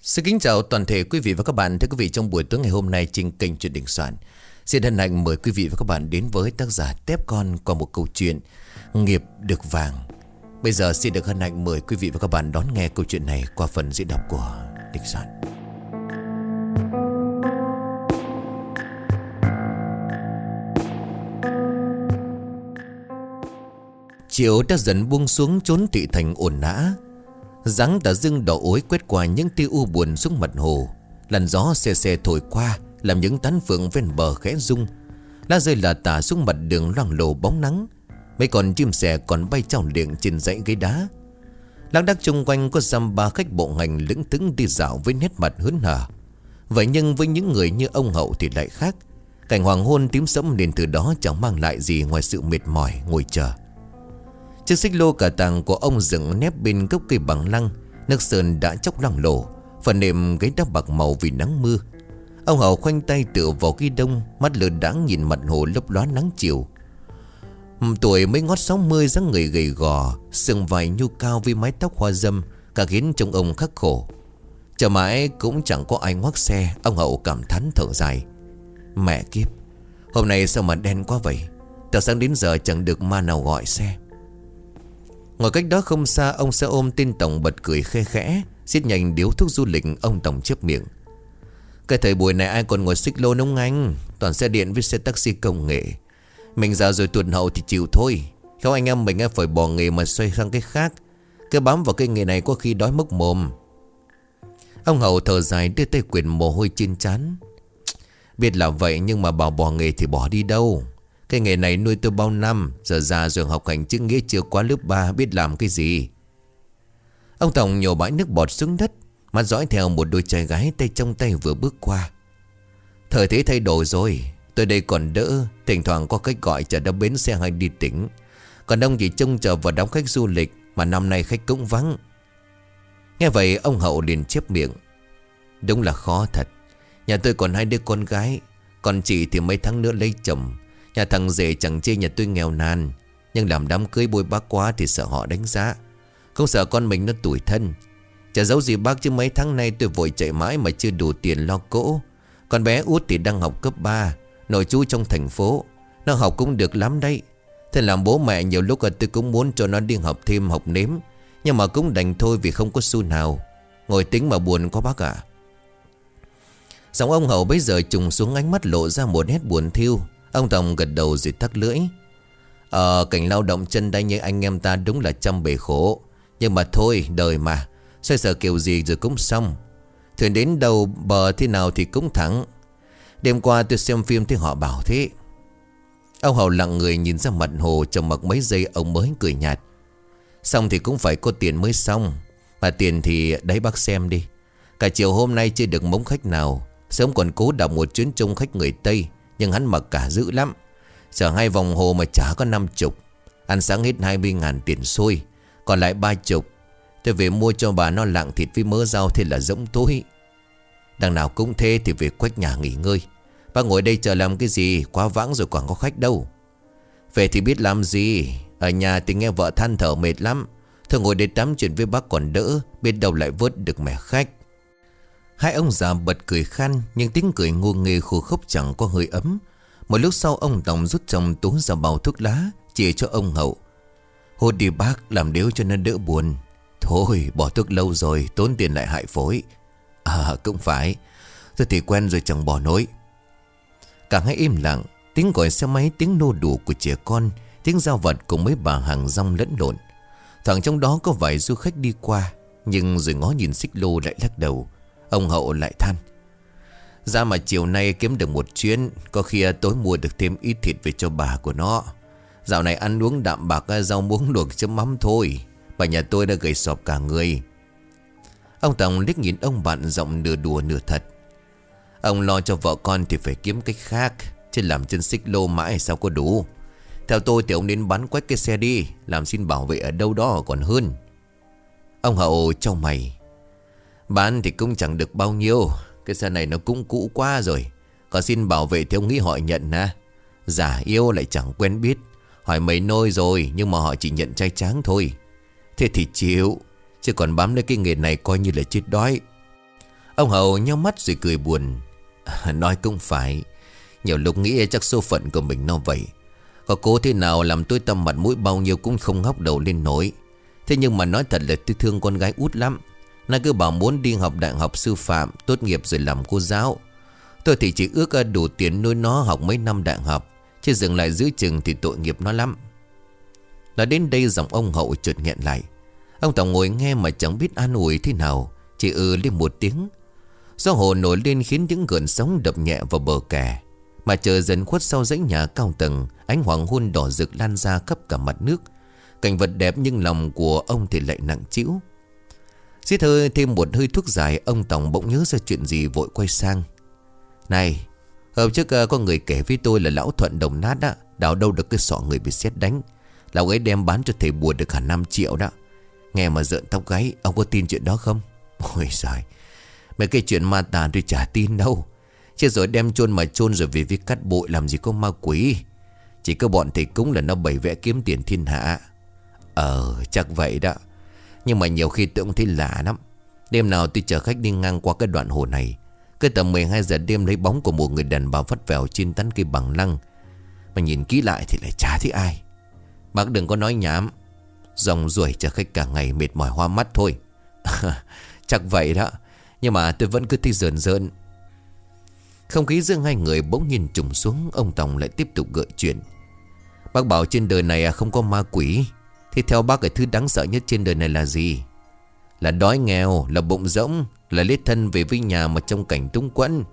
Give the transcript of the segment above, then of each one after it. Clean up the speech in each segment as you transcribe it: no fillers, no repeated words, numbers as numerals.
Xin kính chào toàn thể quý vị và các bạn. Thưa quý vị, trong buổi tối ngày hôm nay trên kênh Chuyện Đình Soạn, xin hân hạnh mời quý vị và các bạn đến với tác giả Tép Con qua một câu chuyện Nghiệp Được Vàng. Bây giờ xin được hân hạnh mời quý vị và các bạn đón nghe câu chuyện này qua phần diễn đọc của Đình Soạn. Chiều đã dần buông xuống chốn thị thành ồn ào. Dáng tà dương đỏ ối quét qua những tia u buồn xuống mặt hồ. Làn gió xe xe thổi qua làm những tán phượng ven bờ khẽ rung. Lá rơi lả tả xuống mặt đường loang lổ bóng nắng. Mấy con chim sẻ còn bay trao liệng trên dãy ghế đá. Lác đác chung quanh có dăm ba khách bộ hành lững thững đi dạo với nét mặt hớn hở. Vậy nhưng với những người như ông Hậu thì lại khác. Cảnh hoàng hôn tím sẫm nên từ đó chẳng mang lại gì ngoài sự mệt mỏi ngồi chờ. Chiếc xích lô cả tàng của ông dựng nép bên gốc cây bằng lăng. Nước sơn đã chóc loang lổ, phần nệm ghế đá bạc màu vì nắng mưa. Ông Hậu khoanh tay tựa vào ghi đông, mắt lờ đãng nhìn mặt hồ lấp lóa nắng chiều. Tuổi mới ngót 60, dáng người gầy gò, sừng vai nhu cao với mái tóc hoa râm, cả khiến trông ông khắc khổ. Chờ mãi cũng chẳng có ai ngoắc xe. Ông Hậu cảm thán thở dài. Mẹ kiếp, hôm nay sao mà đen quá vậy? Từ sáng đến giờ chẳng được ma nào gọi xe. Ngồi cách đó không xa, ông xe ôm tên Tổng bật cười khe khẽ, xiết nhanh điếu thuốc du lịch. Ông Tổng chép miệng. Cái thời buổi này ai còn ngồi xích lô nông anh, toàn xe điện với xe taxi công nghệ. Mình già rồi tuột hậu thì chịu thôi. Khéo anh em mình phải bỏ nghề mà xoay sang cái khác. Cứ bám vào cái nghề này có khi đói mốc mồm. Ông Hậu thở dài đưa tay quệt mồ hôi trên trán. Biết là vậy nhưng mà bảo bỏ nghề thì bỏ đi đâu. Cái nghề này nuôi tôi bao năm, giờ già rồi học hành chữ nghĩa chưa quá lớp 3 biết làm cái gì. Ông Tổng nhổ bãi nước bọt xuống đất, mắt dõi theo một đôi trai gái tay trong tay vừa bước qua. Thời thế thay đổi rồi, tôi đây còn đỡ, thỉnh thoảng có khách gọi chở đến bến xe hay đi tỉnh. Còn ông chỉ trông chờ vào đám khách du lịch, mà năm nay khách cũng vắng. Nghe vậy ông Hậu liền chép miệng. Đúng là khó thật. Nhà tôi còn 2 đứa con gái, còn chị thì mấy tháng nữa lấy chồng. Nhà thằng rể chẳng chê nhà tôi nghèo nàn, nhưng làm đám cưới bôi bác quá thì sợ họ đánh giá. Không sợ con mình nó tủi thân. Chả giấu gì bác chứ mấy tháng nay tôi vội chạy mãi mà chưa đủ tiền lo cỗ. Con bé út thì đang học cấp 3, nội trú trong thành phố. Nó học cũng được lắm đấy. Thế làm bố mẹ nhiều lúc tôi cũng muốn cho nó đi học thêm học nếm, nhưng mà cũng đành thôi vì không có xu nào. Ngồi tính mà buồn quá bác ạ. Giọng ông Hậu bây giờ trùng xuống, ánh mắt lộ ra một nét buồn thiêu. Ông Tổng gật đầu rồi tắc lưỡi. Cảnh lao động chân tay như anh em ta đúng là trăm bề khổ. Nhưng mà thôi, đời mà, xoay sở kiểu gì rồi cũng xong. Thuyền đến đầu bờ thế nào thì cũng thắng. Đêm qua tôi xem phim thấy họ bảo thế. Ông Hậu lặng người nhìn ra mặt hồ, trầm mặc mấy giây ông mới cười nhạt. Xong thì cũng phải có tiền mới xong. Mà tiền thì đấy bác xem đi. Cả chiều hôm nay chưa được mống khách nào. Sớm còn cố đặt một chuyến chung khách người Tây, nhưng hắn mặc cả dữ lắm. Chở 2 vòng hồ mà chả có 50. Ăn sáng hết 20.000 tiền xôi, còn lại 30. Tôi về mua cho bà nó lạng thịt với mớ rau, thế là rỗng tối. Đằng nào cũng thế thì về quách nhà nghỉ ngơi. Bác ngồi đây chờ làm cái gì, quá vãng rồi còn có khách đâu. Về thì biết làm gì, ở nhà thì nghe vợ than thở mệt lắm. Thôi ngồi đây tám chuyện với bác còn đỡ, biết đâu lại vớt được mẻ khách. Hai ông già bật cười khan, nhưng tiếng cười ngu nghê khô khốc chẳng có hơi ấm. Một lúc sau ông Tổng rút trong túi ra bao thuốc lá, chỉ cho ông Hậu. Hút đi bác, làm điếu cho nó đỡ buồn. Thôi bỏ thuốc lâu rồi, tốn tiền lại hại phổi. Cũng phải, tôi thì quen rồi chẳng bỏ nổi. Cả hai im lặng, tiếng gọi xe máy, tiếng nô đùa của trẻ con, tiếng giao vật cùng mấy bà hàng rong lẫn lộn. Thoảng trong đó có vài du khách đi qua, nhưng rồi ngó nhìn xích lô lại lắc đầu. Ông Hậu lại than. Ra mà chiều nay kiếm được một chuyến, có khi tối mua được thêm ít thịt về cho bà của nó. Dạo này ăn uống đạm bạc, rau muống luộc chấm mắm thôi. Bà nhà tôi đã gầy sọp cả người. Ông Tổng liếc nhìn ông bạn, giọng nửa đùa nửa thật. Ông lo cho vợ con thì phải kiếm cách khác, chứ làm chân xích lô mãi sao có đủ. Theo tôi thì ông nên bán quách cái xe đi, làm xin bảo vệ ở đâu đó còn hơn. Ông Hậu chau mày. Bán thì cũng chẳng được bao nhiêu, cái xe này nó cũng cũ quá rồi. Còn xin bảo vệ thì ông nghĩ họ nhận ha. Giả yêu lại chẳng quen biết. Hỏi mấy nôi rồi nhưng mà họ chỉ nhận trai tráng thôi. Thế thì chịu, chứ còn bám lấy cái nghề này coi như là chết đói. Ông Hậu nhắm mắt rồi cười buồn. Nói cũng phải. Nhiều lúc nghĩ chắc số phận của mình nó vậy. Có cố thế nào làm tôi tâm mặt mũi bao nhiêu cũng không ngóc đầu lên nổi. Thế nhưng mà nói thật là tôi thương con gái út lắm. Nó cứ bảo muốn đi học đại học sư phạm, tốt nghiệp rồi làm cô giáo. Tôi thì chỉ ước đủ tiền nuôi nó học mấy năm đại học, chứ dừng lại giữa chừng thì tội nghiệp nó lắm. Nói đến đây giọng ông Hậu chợt nghẹn lại. Ông Tổng ngồi nghe mà chẳng biết an ủi thế nào, chỉ lên một tiếng. Gió hồ nổi lên khiến những gợn sóng đập nhẹ vào bờ kè. Mà trời dần khuất sau dãy nhà cao tầng, ánh hoàng hôn đỏ rực lan ra khắp cả mặt nước. Cảnh vật đẹp nhưng lòng của ông thì lại nặng trĩu. Xít hơi thêm một hơi thuốc dài, ông Tổng bỗng nhớ ra chuyện gì vội quay sang. Này, hôm trước có người kể với tôi là lão Thuận Đồng Nát á, đào đâu được cái sọ người bị sét đánh. Lão ấy đem bán cho thầy bùa được hẳn 5 triệu đó. Nghe mà rợn tóc gáy. Ông có tin chuyện đó không? Ôi giời, mấy cái chuyện ma tà tôi chả tin đâu. Chứ rồi đem chôn mà chôn rồi về viết cắt bụi làm gì có ma quỷ. Chỉ có bọn thầy cúng là nó bày vẽ kiếm tiền thiên hạ. Chắc vậy đó. Nhưng mà nhiều khi tôi cũng thấy lạ lắm. Đêm nào tôi chở khách đi ngang qua cái đoạn hồ này, cứ tầm 12 giờ đêm lấy bóng của một người đàn bà vắt vẻo trên tán cây bằng lăng. Mà nhìn kỹ lại thì lại chả thấy ai. Bác đừng có nói nhảm. Dòng ruổi chở khách cả ngày mệt mỏi hoa mắt thôi. Chắc vậy đó. Nhưng mà tôi vẫn cứ thấy rờn rợn. Không khí giữa hai người bỗng nhiên trùng xuống. Ông Tổng lại tiếp tục gợi chuyện. Bác bảo trên đời này không có ma quỷ. Thì theo bác cái thứ đáng sợ nhất trên đời này là gì? Là đói nghèo, là bụng rỗng, là lết thân về với nhà mà trong cảnh túng quẫn.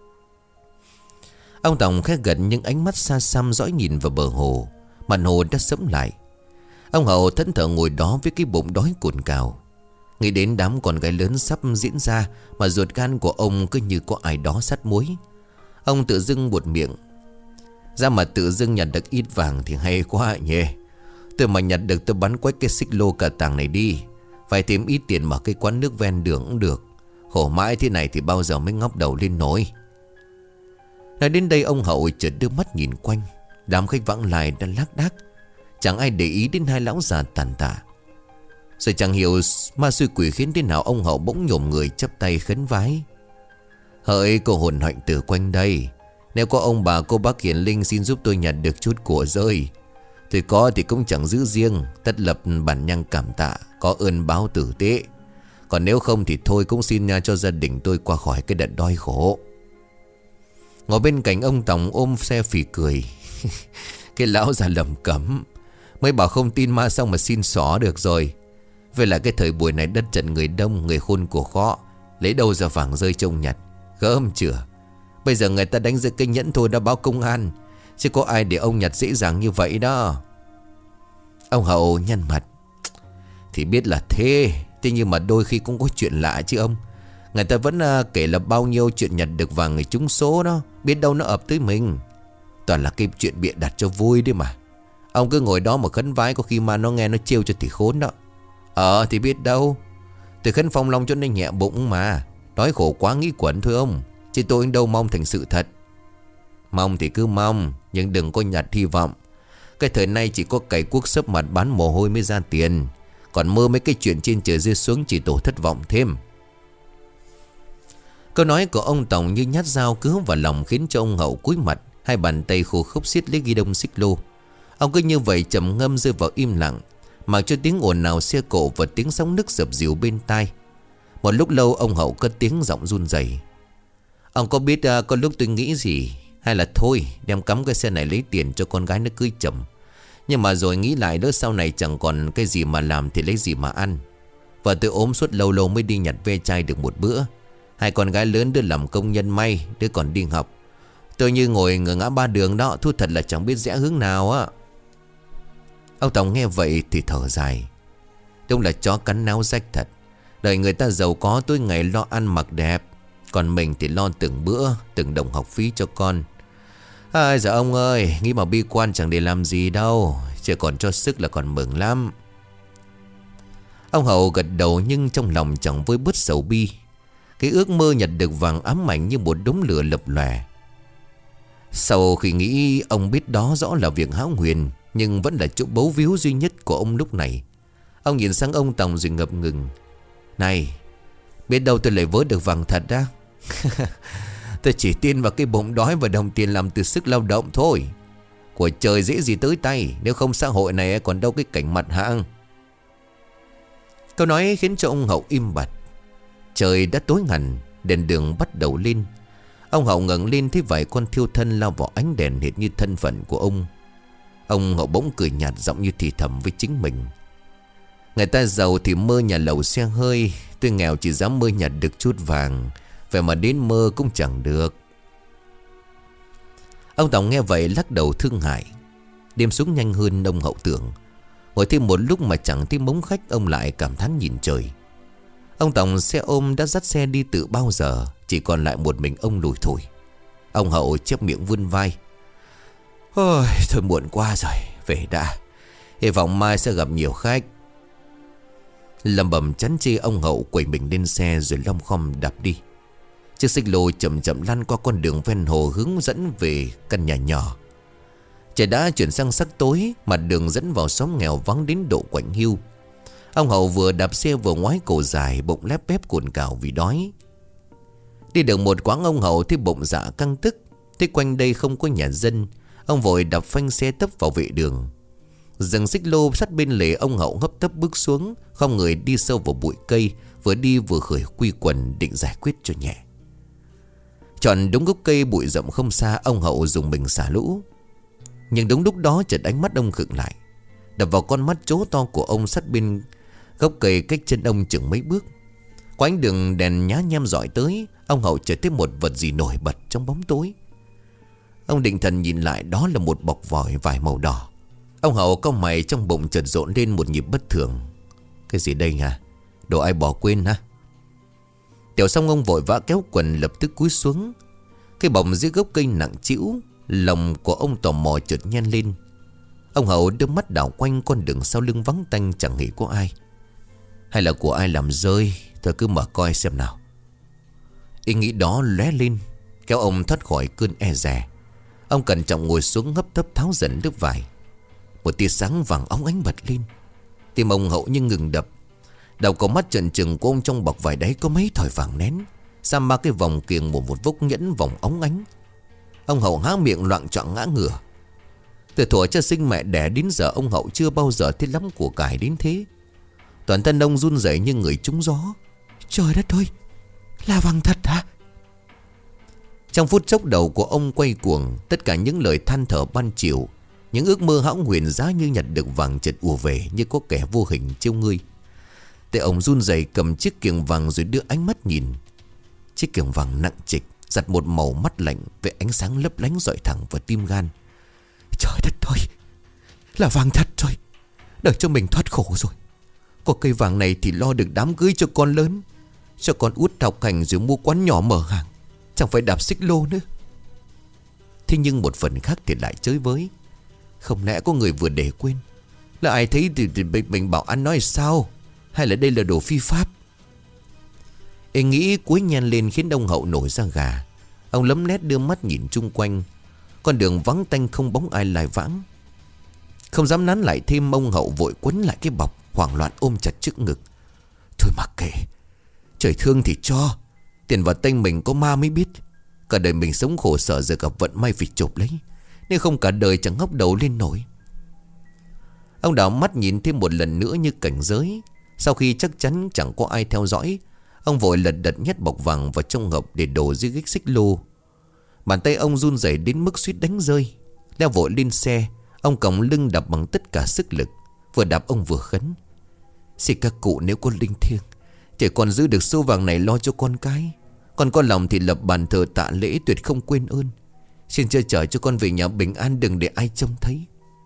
Ông Tổng khẽ gật nhưng ánh mắt xa xăm dõi nhìn vào bờ hồ. Mặt hồ đã sẫm lại. Ông Hậu thẫn thờ ngồi đó với cái bụng đói cồn cào. Nghĩ đến đám con gái lớn sắp diễn ra mà ruột gan của ông cứ như có ai đó sắt muối. Ông tự dưng buột miệng. Ra mà tự dưng nhặt được ít vàng thì hay quá nhỉ. Tôi mà nhặt được tôi bắn quách cái xích lô cả tàng này đi. Phải thêm ít tiền mở cái quán nước ven đường cũng được. Khổ mãi thế này thì bao giờ mới ngóc đầu lên nổi. Nói đến đây ông Hậu chợt đưa mắt nhìn quanh. Đám khách vãng lai đã lác đác. Chẳng ai để ý đến hai lão già tàn tạ. Rồi chẳng hiểu ma xui quỷ khiến thế nào ông Hậu bỗng nhổm người chắp tay khấn vái. Hỡi cô hồn hạnh từ quanh đây, nếu có ông bà cô bác hiền linh xin giúp tôi nhặt được chút của rơi. Tôi có thì cũng chẳng giữ riêng, tất lập bản nhang cảm tạ, có ơn báo tử tế. Còn nếu không thì thôi cũng xin cho gia đình tôi qua khỏi cái đợt đói khổ. Ngồi bên cạnh ông Tổng ôm xe phì cười. Cái lão già lầm cẩm. Mới bảo không tin ma xong mà xin xỏ được rồi. Vậy là cái thời buổi này đất trận người đông, người khôn của khó. Lấy đâu ra vàng rơi trông nhặt. Gớm chưa. Bây giờ người ta đánh giật cây nhẫn thôi đã báo công an. Chứ có ai để ông nhặt dễ dàng như vậy đó. Ông Hậu nhăn mặt. Thì biết là thế. Thế nhưng mà đôi khi cũng có chuyện lạ chứ ông. Người ta vẫn kể là bao nhiêu chuyện nhặt được vàng người trúng số đó. Biết đâu nó ập tới mình. Toàn là cái chuyện bịa đặt cho vui đấy mà. Ông cứ ngồi đó mà khấn vái, có khi mà nó nghe nó trêu cho thì khốn đó. Thì biết đâu. Tôi khấn phong long cho nên nhẹ bụng mà. Đói khổ quá nghĩ quẩn thôi ông. Chứ tôi đâu mong thành sự thật. Mong thì cứ mong, nhưng đừng có nhặt hy vọng. Cái thời nay chỉ có cày cuốc sấp mặt bán mồ hôi mới ra tiền. Còn mơ mấy cái chuyện trên trời rơi xuống chỉ tổ thất vọng thêm. Câu nói của ông Tổng như nhát dao cứa vào lòng khiến cho ông Hậu cúi mặt. Hai bàn tay khô khốc siết lấy ghi đông xích lô. Ông cứ như vậy trầm ngâm rơi vào im lặng, mặc cho tiếng ồn ào xe cộ và tiếng sóng nước dập dìu bên tai. Một lúc lâu ông Hậu cất tiếng giọng run rẩy. Ông có biết có lúc tôi nghĩ gì? Hay là thôi đem cắm cái xe này lấy tiền cho con gái nó cưới chồng. Nhưng mà rồi nghĩ lại đó, sau này chẳng còn cái gì mà làm thì lấy gì mà ăn. Vợ tôi ốm suốt lâu lâu mới đi nhặt ve chai được một bữa. Hai con gái lớn đứa làm công nhân may, đứa còn đi học. Tôi như ngồi ngửa ngã ba đường đó, thu thật là chẳng biết rẽ hướng nào á. Ông Tổng nghe vậy thì thở dài. Đúng là chó cắn náo rách thật. Đời người ta giàu có tối ngày lo ăn mặc đẹp, còn mình thì lo từng bữa, từng đồng học phí cho con. Dạ ông ơi, nghĩ mà bi quan chẳng để làm gì đâu. Chỉ còn cho sức là còn mừng lắm. Ông Hậu gật đầu nhưng trong lòng chẳng vơi bớt sầu bi. Cái ước mơ nhặt được vàng ám ảnh như một đống lửa lập lòe. Sau khi nghĩ ông biết đó rõ là việc hão huyền, nhưng vẫn là chỗ bấu víu duy nhất của ông lúc này. Ông nhìn sang ông Tổng rồi ngập ngừng. Này, Biết đâu tôi lại vớ được vàng thật đó. Tôi chỉ tin vào cái bụng đói và đồng tiền làm từ sức lao động thôi. Của trời dễ gì tới tay. Nếu không xã hội này còn đâu cái cảnh mặt hạng. Câu nói khiến cho ông Hậu im bặt. Trời đã tối hẳn, đèn đường bắt đầu lên. Ông Hậu ngẩng lên thấy vài con thiêu thân lao vào ánh đèn hệt như thân phận của ông. Ông Hậu bỗng cười nhạt giọng như thì thầm với chính mình. Người ta giàu thì mơ nhà lầu xe hơi, tôi nghèo chỉ dám mơ nhặt được chút vàng. Vậy mà đến mơ cũng chẳng được. Ông Tổng nghe vậy lắc đầu thương hại. Đêm xuống nhanh hơn ông Hậu tưởng. Ngồi thêm một lúc mà chẳng thấy bóng khách, ông lại cảm thán nhìn trời. Ông Tổng xe ôm đã dắt xe đi từ bao giờ, chỉ còn lại một mình ông lủi thủi. Ông Hậu chép miệng vươn vai. Ôi, thôi muộn quá rồi, về đã. Hy vọng mai sẽ gặp nhiều khách. Lầm bầm chán chê, ông Hậu quẩy mình lên xe rồi lom khom đạp đi. Chiếc xích lô chậm chậm lăn qua con đường ven hồ hướng dẫn về căn nhà nhỏ. Trời đã chuyển sang sắc tối, mặt đường dẫn vào xóm nghèo vắng đến độ quạnh hiu. Ông Hậu vừa đạp xe vừa ngoái cổ dài, bụng lép bép cồn cào vì đói. Đi được một quãng ông Hậu thấy bụng dạ căng tức. Thấy quanh đây không có nhà dân, ông vội đạp phanh xe tấp vào vệ đường. Dừng xích lô sát bên lề, ông Hậu hấp tấp bước xuống, không người đi sâu vào bụi cây, vừa đi vừa khởi quy quần định giải quyết cho nhẹ. Chọn đúng gốc cây bụi rậm không xa, ông Hậu dùng mình xả lũ. Nhưng đúng lúc đó chợt ánh mắt ông khựng lại, đập vào con mắt chố to của ông sát bên gốc cây cách chân ông chừng mấy bước. Qua ánh đường đèn nhá nhem dọi tới, ông Hậu chợt thấy một vật gì nổi bật trong bóng tối. Ông định thần nhìn lại, đó là một bọc vải màu đỏ. Ông Hậu cau mày, trong bụng chợt rộn lên một nhịp bất thường. Cái gì đây hả? Đồ ai bỏ quên hả? Tiểu xong ông vội vã kéo quần, lập tức cúi xuống. Cái bọc dưới gốc cây nặng trĩu. Lòng của ông tò mò chợt nhen lên. Ông Hậu đưa mắt đảo quanh con đường sau lưng vắng tanh chẳng hề có ai. Hay là của ai làm rơi? Thôi cứ mở coi xem nào. Ý nghĩ đó lóe lên, kéo ông thoát khỏi cơn e dè. Ông cẩn trọng ngồi xuống, hấp tấp tháo dần lớp vải. Một tia sáng vàng óng ánh bật lên. Tim ông Hậu như ngừng đập. Đầu có mắt trợn trừng của ông trong bọc vải đấy có mấy thỏi vàng nén, xăm ba cái vòng kiềng một vốc nhẫn vòng óng ánh. Ông Hậu há miệng loạng choạng ngã ngửa. Từ thuở cha sinh mẹ đẻ đến giờ, ông Hậu chưa bao giờ thấy lắm của cải đến thế. Toàn thân ông run rẩy như người trúng gió. Trời đất ơi, là vàng thật hả? Trong phút chốc đầu của ông quay cuồng. Tất cả những lời than thở ban chiều, những ước mơ hão huyền giá như nhặt được vàng chợt ùa về như có kẻ vô hình trêu ngươi. Tay ông run rẩy cầm chiếc kiềng vàng rồi đưa ánh mắt nhìn. Chiếc kiềng vàng nặng trịch, giặt một màu mắt lạnh với ánh sáng lấp lánh dọi thẳng vào tim gan. Trời đất ơi, là vàng thật rồi. Đợi cho mình thoát khổ rồi. Có cây vàng này thì lo được đám cưới cho con lớn, cho con út học hành rồi mua quán nhỏ mở hàng, chẳng phải đạp xích lô nữa. Thế nhưng một phần khác thì lại chới với. Không lẽ có người vừa để quên? Là ai thấy thì mình bảo ăn nói sao? Hay là đây là đồ phi pháp? Ý nghĩ cuối nhen lên khiến ông Hậu nổi da gà. Ông lấm lét đưa mắt nhìn chung quanh. Con đường vắng tanh không bóng ai lai vãng. Không dám nán lại thêm, ông Hậu vội quấn lại cái bọc, hoảng loạn ôm chặt trước ngực. Thôi mặc kệ, trời thương thì cho. Tiền vào tay mình có ma mới biết. Cả đời mình sống khổ sở giờ gặp vận may phải chộp lấy. Nếu không cả đời chẳng ngóc đầu lên nổi. Ông đảo mắt nhìn thêm một lần nữa như cảnh giới. Sau khi chắc chắn chẳng có ai theo dõi, ông vội lật đật nhét bọc vàng vào trong hộp để đổ dưới gách xích lô. Bàn tay ông run rẩy đến mức suýt đánh rơi. Leo vội lên xe, ông còng lưng đạp bằng tất cả sức lực. Vừa đạp ông vừa khấn. Xin các cụ nếu có linh thiêng, chỉ còn giữ được số vàng này lo cho con cái. Con có lòng thì lập bàn thờ tạ lễ, tuyệt không quên ơn. Xin che chở cho con về nhà bình an, đừng để ai trông thấy.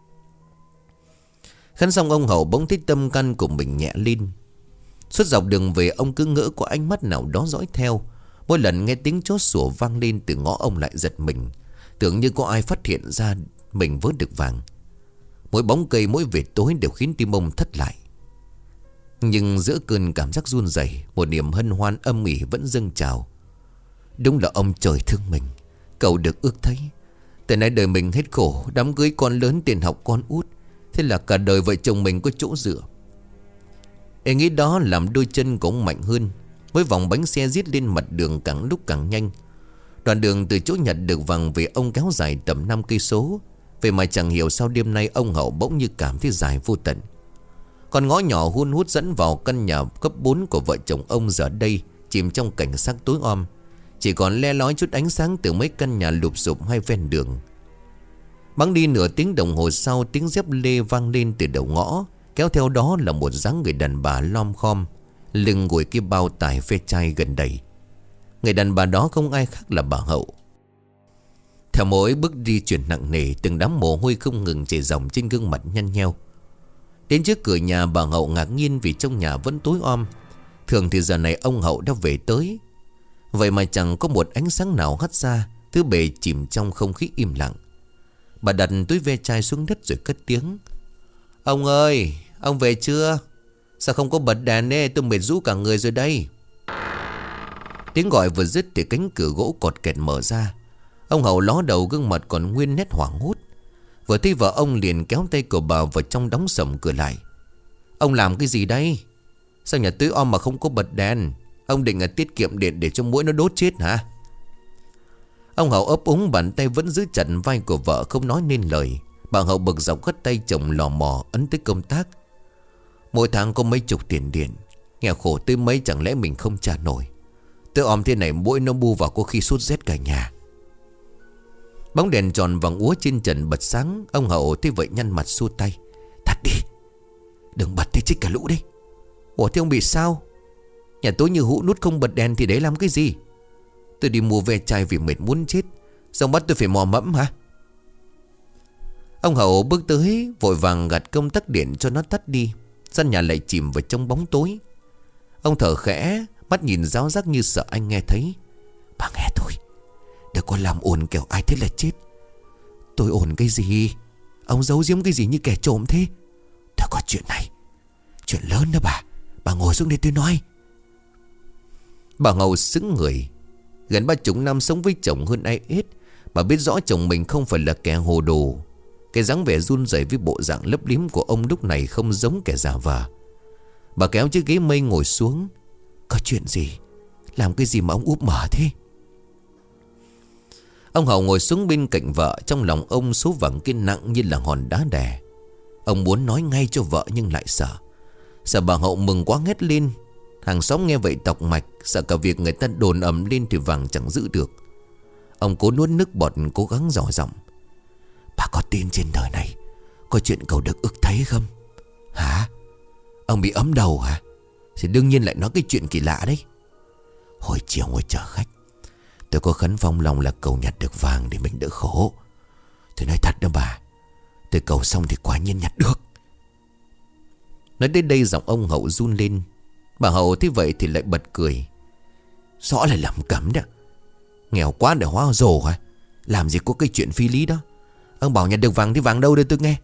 Khấn xong ông Hậu bỗng thấy tâm can của mình nhẹ lên. Suốt dọc đường về ông cứ ngỡ có ánh mắt nào đó dõi theo. Mỗi lần nghe tiếng chó sủa vang lên từ ngõ, ông lại giật mình, tưởng như có ai phát hiện ra mình vớt được vàng. Mỗi bóng cây, mỗi vệt tối đều khiến tim ông thất lại. Nhưng giữa cơn cảm giác run rẩy, một niềm hân hoan âm ỉ vẫn dâng trào. Đúng là ông trời thương mình, cậu được ước thấy. Từ nay đời mình hết khổ, đám cưới con lớn, tiền học con út, thế là cả đời vợ chồng mình có chỗ dựa. Ý nghĩ đó làm đôi chân của ông mạnh hơn. Với vòng bánh xe giết lên mặt đường càng lúc càng nhanh. Đoạn đường từ chỗ nhặt được vàng về ông kéo dài tầm 5 cây số. Vậy mà chẳng hiểu sao đêm nay ông Hậu bỗng như cảm thấy dài vô tận. Con ngõ nhỏ hun hút dẫn vào căn nhà cấp 4 của vợ chồng ông giờ đây chìm trong cảnh sắc tối om. Chỉ còn le lói chút ánh sáng từ mấy căn nhà lụp xụp hai ven đường. Bẵng đi nửa tiếng đồng hồ sau, tiếng dép lê vang lên từ đầu ngõ. Kéo theo đó là một dáng người đàn bà lom khom, lưng ngồi cái bao tải ve chai gần đầy. Người đàn bà đó không ai khác là bà Hậu. Theo mỗi bước đi chuyển nặng nề, từng đám mồ hôi không ngừng chảy ròng trên gương mặt nhăn nheo. Đến trước cửa nhà, bà Hậu ngạc nhiên vì trong nhà vẫn tối om. Thường thì giờ này ông Hậu đã về tới. Vậy mà chẳng có một ánh sáng nào hắt ra. Thứ bề chìm trong không khí im lặng. Bà đặt túi ve chai xuống đất rồi cất tiếng: "Ông ơi, ông về chưa? Sao không có bật đèn ấy, tôi mệt rũ cả người rồi đây." Tiếng gọi vừa dứt thì cánh cửa gỗ cọt kẹt mở ra. Ông Hậu ló đầu, gương mặt còn nguyên nét hoảng hốt. Vừa thấy vợ ông liền kéo tay của bà vào trong, đóng sầm cửa lại. "Ông làm cái gì đây? Sao nhà tối om mà không có bật đèn? Ông định tiết kiệm điện để cho muỗi nó đốt chết hả?" Ông Hậu ấp úng, bàn tay vẫn giữ chặt vai của vợ không nói nên lời. Bà Hậu bực dọc gắt tay chồng lò mò ấn tới công tác. "Mỗi tháng có mấy chục tiền điện, nghèo khổ tới mấy chẳng lẽ mình không trả nổi? Tối om thế này muỗi nó bu vào có khi sốt rét cả nhà." Bóng đèn tròn vàng úa trên trần bật sáng. Ông Hậu thấy vậy nhăn mặt xua tay: "Tắt đi, đừng bật thế chích cả lũ đấy." "Ủa thế ông bị sao? Nhà tối như hũ nút không bật đèn thì đấy làm cái gì? Tôi đi mua ve chai vì mệt muốn chết, xong bắt tôi phải mò mẫm hả?" Ông Hậu bước tới vội vàng gạt công tắc điện cho nó tắt đi. Căn nhà lại chìm vào trong bóng tối. Ông thở khẽ, mắt nhìn ráo rác như sợ anh nghe thấy. "Bà nghe tôi, đừng có làm ồn kẻo ai thế là chết." "Tôi ồn cái gì? Ông giấu giếm cái gì như kẻ trộm thế?" "Thôi có chuyện này, chuyện lớn đó bà. Bà ngồi xuống đây tôi nói." Bà Hậu sững người. Gần 30 năm sống với chồng hơn ai hết, bà biết rõ chồng mình không phải là kẻ hồ đồ. Cái dáng vẻ run rẩy với bộ dạng lấp liếm của ông lúc này không giống kẻ giả vờ. Bà kéo chiếc ghế mây ngồi xuống. "Có chuyện gì? Làm cái gì mà ông úp mở thế?" Ông Hậu ngồi xuống bên cạnh vợ. Trong lòng ông số vàng kia nặng như là hòn đá đè. Ông muốn nói ngay cho vợ nhưng lại sợ. Sợ bà Hậu mừng quá hét lên. Hàng xóm nghe vậy tọc mạch. Sợ cả việc người ta đồn ầm lên thì vàng chẳng giữ được. Ông cố nuốt nước bọt, cố gắng dò giọng: "Bà có tin trên đời này có chuyện cầu được ức thấy không?" "Hả? Ông bị ấm đầu hả? Thì đương nhiên lại nói cái chuyện kỳ lạ đấy." "Hồi chiều ngồi chờ khách, tôi có khấn phong lòng là cầu nhặt được vàng để mình đỡ khổ. Tôi nói thật đó bà, tôi cầu xong thì quả nhiên nhặt được." Nói đến đây giọng ông Hậu run lên. Bà Hậu thấy vậy thì lại bật cười: "Rõ là làm cấm đó. Nghèo quá để hóa rồ hả? Làm gì có cái chuyện phi lý đó. Ông bảo nhặt được vàng thì vàng đâu đây tôi nghe."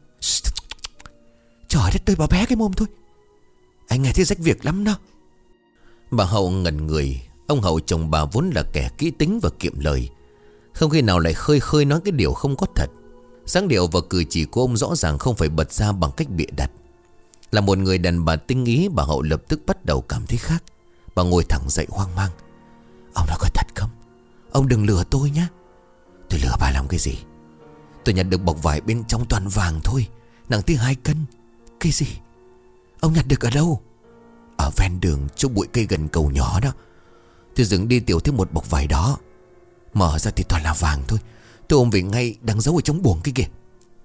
"Trời đất, tôi bảo bé cái mồm thôi. Anh nghe thấy rách việc lắm đó." Bà Hậu ngẩn người. Ông Hậu chồng bà vốn là kẻ kỹ tính và kiệm lời, không khi nào lại khơi khơi nói cái điều không có thật. Dáng điệu và cử chỉ của ông rõ ràng không phải bật ra bằng cách bịa đặt. Là một người đàn bà tinh ý, bà Hậu lập tức bắt đầu cảm thấy khác. Bà ngồi thẳng dậy hoang mang: "Ông nói có thật không? Ông đừng lừa tôi nhé." "Tôi lừa bà làm cái gì? Tôi nhặt được bọc vải bên trong toàn vàng thôi, nặng tới 2 cân. Cái gì? Ông nhặt được ở đâu?" "Ở ven đường chỗ bụi cây gần cầu nhỏ đó. Tôi dừng đi tiểu thấy một bọc vải đó. Mở ra thì toàn là vàng thôi. Tôi ôm về ngay, đang giấu ở trong buồng kia kìa."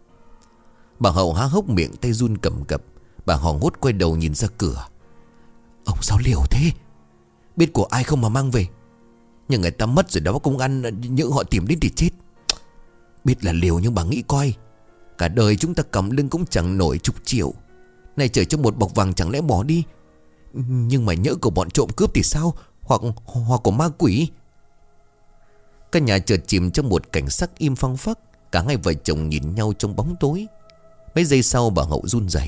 Bà Hậu há hốc miệng, tay run cầm cập. Bà hoảng hốt quay đầu nhìn ra cửa. "Ông sao liều thế? Biết của ai không mà mang về? Nhưng người ta mất rồi đó, công an những họ tìm đến thì chết. Biết là liều nhưng bà nghĩ coi, cả đời chúng ta cầm lưng cũng chẳng nổi chục triệu. Này chở cho một bọc vàng chẳng lẽ bỏ đi? Nhưng mà nhỡ của bọn trộm cướp thì sao? Hoặc của ma quỷ?" Căn nhà chợt chìm trong một cảnh sắc im phăng phắc. Cả hai vợ chồng nhìn nhau trong bóng tối. Mấy giây sau bà Hậu run rẩy: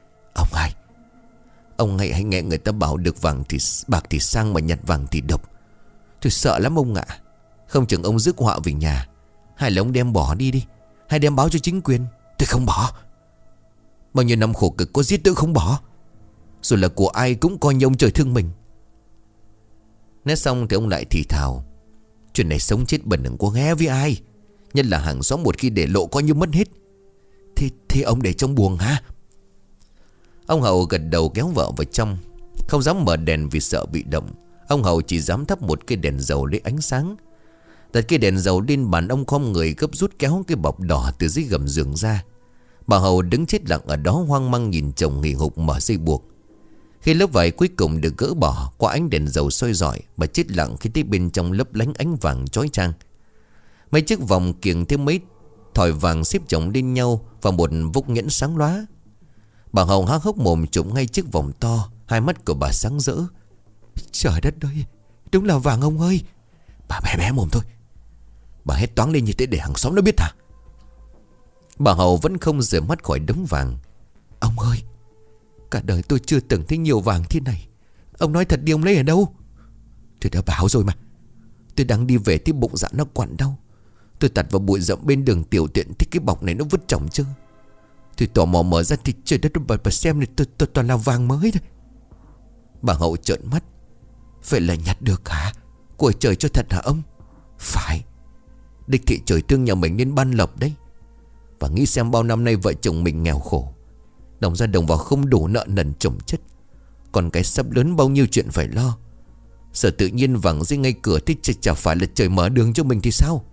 Ông hãy nghe người ta bảo được vàng thì bạc thì sang, mà nhặt vàng thì độc. Tôi sợ lắm ông ạ. Không chừng ông rước họa về nhà. Hay là ông đem bỏ đi đi, hay đem báo cho chính quyền." "Tôi không bỏ. Bao nhiêu năm khổ cực có giết tôi không bỏ. Rồi là của ai cũng coi như ông trời thương mình." Nói xong thì ông lại thì thào: chuyện này sống chết bần đừng có hé với ai, nhất là hàng xóm một khi để lộ coi như mất hết. Thì ông để trong buồng hả? Ông Hậu gật đầu kéo vợ vào trong. Không dám mở đèn vì sợ bị động. Ông Hậu chỉ dám thắp một cái đèn dầu lấy ánh sáng. Đặt cái đèn dầu lên bàn, ông khom người gấp rút kéo cái bọc đỏ từ dưới gầm giường ra. Bà Hậu đứng chết lặng ở đó hoang mang nhìn chồng nghỉ ngục mở dây buộc. Khi lớp vải cuối cùng được gỡ bỏ, qua ánh đèn dầu soi rọi, bà chết lặng khi thấy bên trong lấp lánh ánh vàng chói chang. Mấy chiếc vòng kiềng thêm mấy thỏi vàng xếp chồng lên nhau và một vúc nhẫn sáng lóa. Bà Hậu há hốc mồm chụm ngay chiếc vòng to. Hai mắt của bà sáng rỡ. Trời đất ơi, đúng là vàng ông ơi. Bà bé mồm thôi. Bà hét toáng lên như thế để hàng xóm nó biết hả? Bà Hậu vẫn không rời mắt khỏi đống vàng. Ông ơi, cả đời tôi chưa từng thấy nhiều vàng thế này. Ông nói thật đi, ông lấy ở đâu? Tôi đã bảo rồi mà. Tôi đang đi về thì bụng dạ nó quặn đau. Tôi tạt vào bụi rậm bên đường tiểu tiện thì cái bọc này nó vứt trỏng trơ. Tôi tò mò mở ra thì trời đất, bà xem này, tôi toàn là vàng mới thôi. Bà Hậu trợn mắt. Vậy là nhặt được hả? Của trời cho thật hả ông? Phải. Đích thị trời thương nhà mình nên ban lộc đấy. Và nghĩ xem bao năm nay vợ chồng mình nghèo khổ, đồng ra đồng vào không đủ, nợ nần chồng chất, còn cái sắp lớn bao nhiêu chuyện phải lo. Sợ tự nhiên vàng dưới ngay cửa thì chả phải là trời mở đường cho mình thì sao?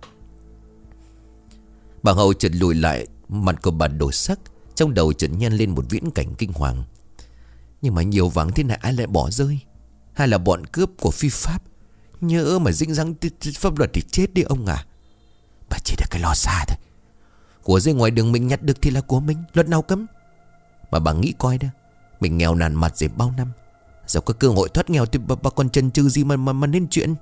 Bà Hậu chợt lùi lại. Mặt của bà đổi sắc. Trong đầu chợt nhen lên một viễn cảnh kinh hoàng. Nhưng mà nhiều vàng thế này ai lại bỏ rơi? Hay là bọn cướp của phi pháp? Nhớ mà dính dáng pháp luật thì chết đi ông à. Bà chỉ được cái lo xa thôi. Của dưới ngoài đường mình nhặt được thì là của mình, luật nào cấm. Mà bà nghĩ coi đó, mình nghèo nàn mặt rồi bao năm, giờ có cơ hội thoát nghèo thì bà còn chần chừ gì mà nên chuyện.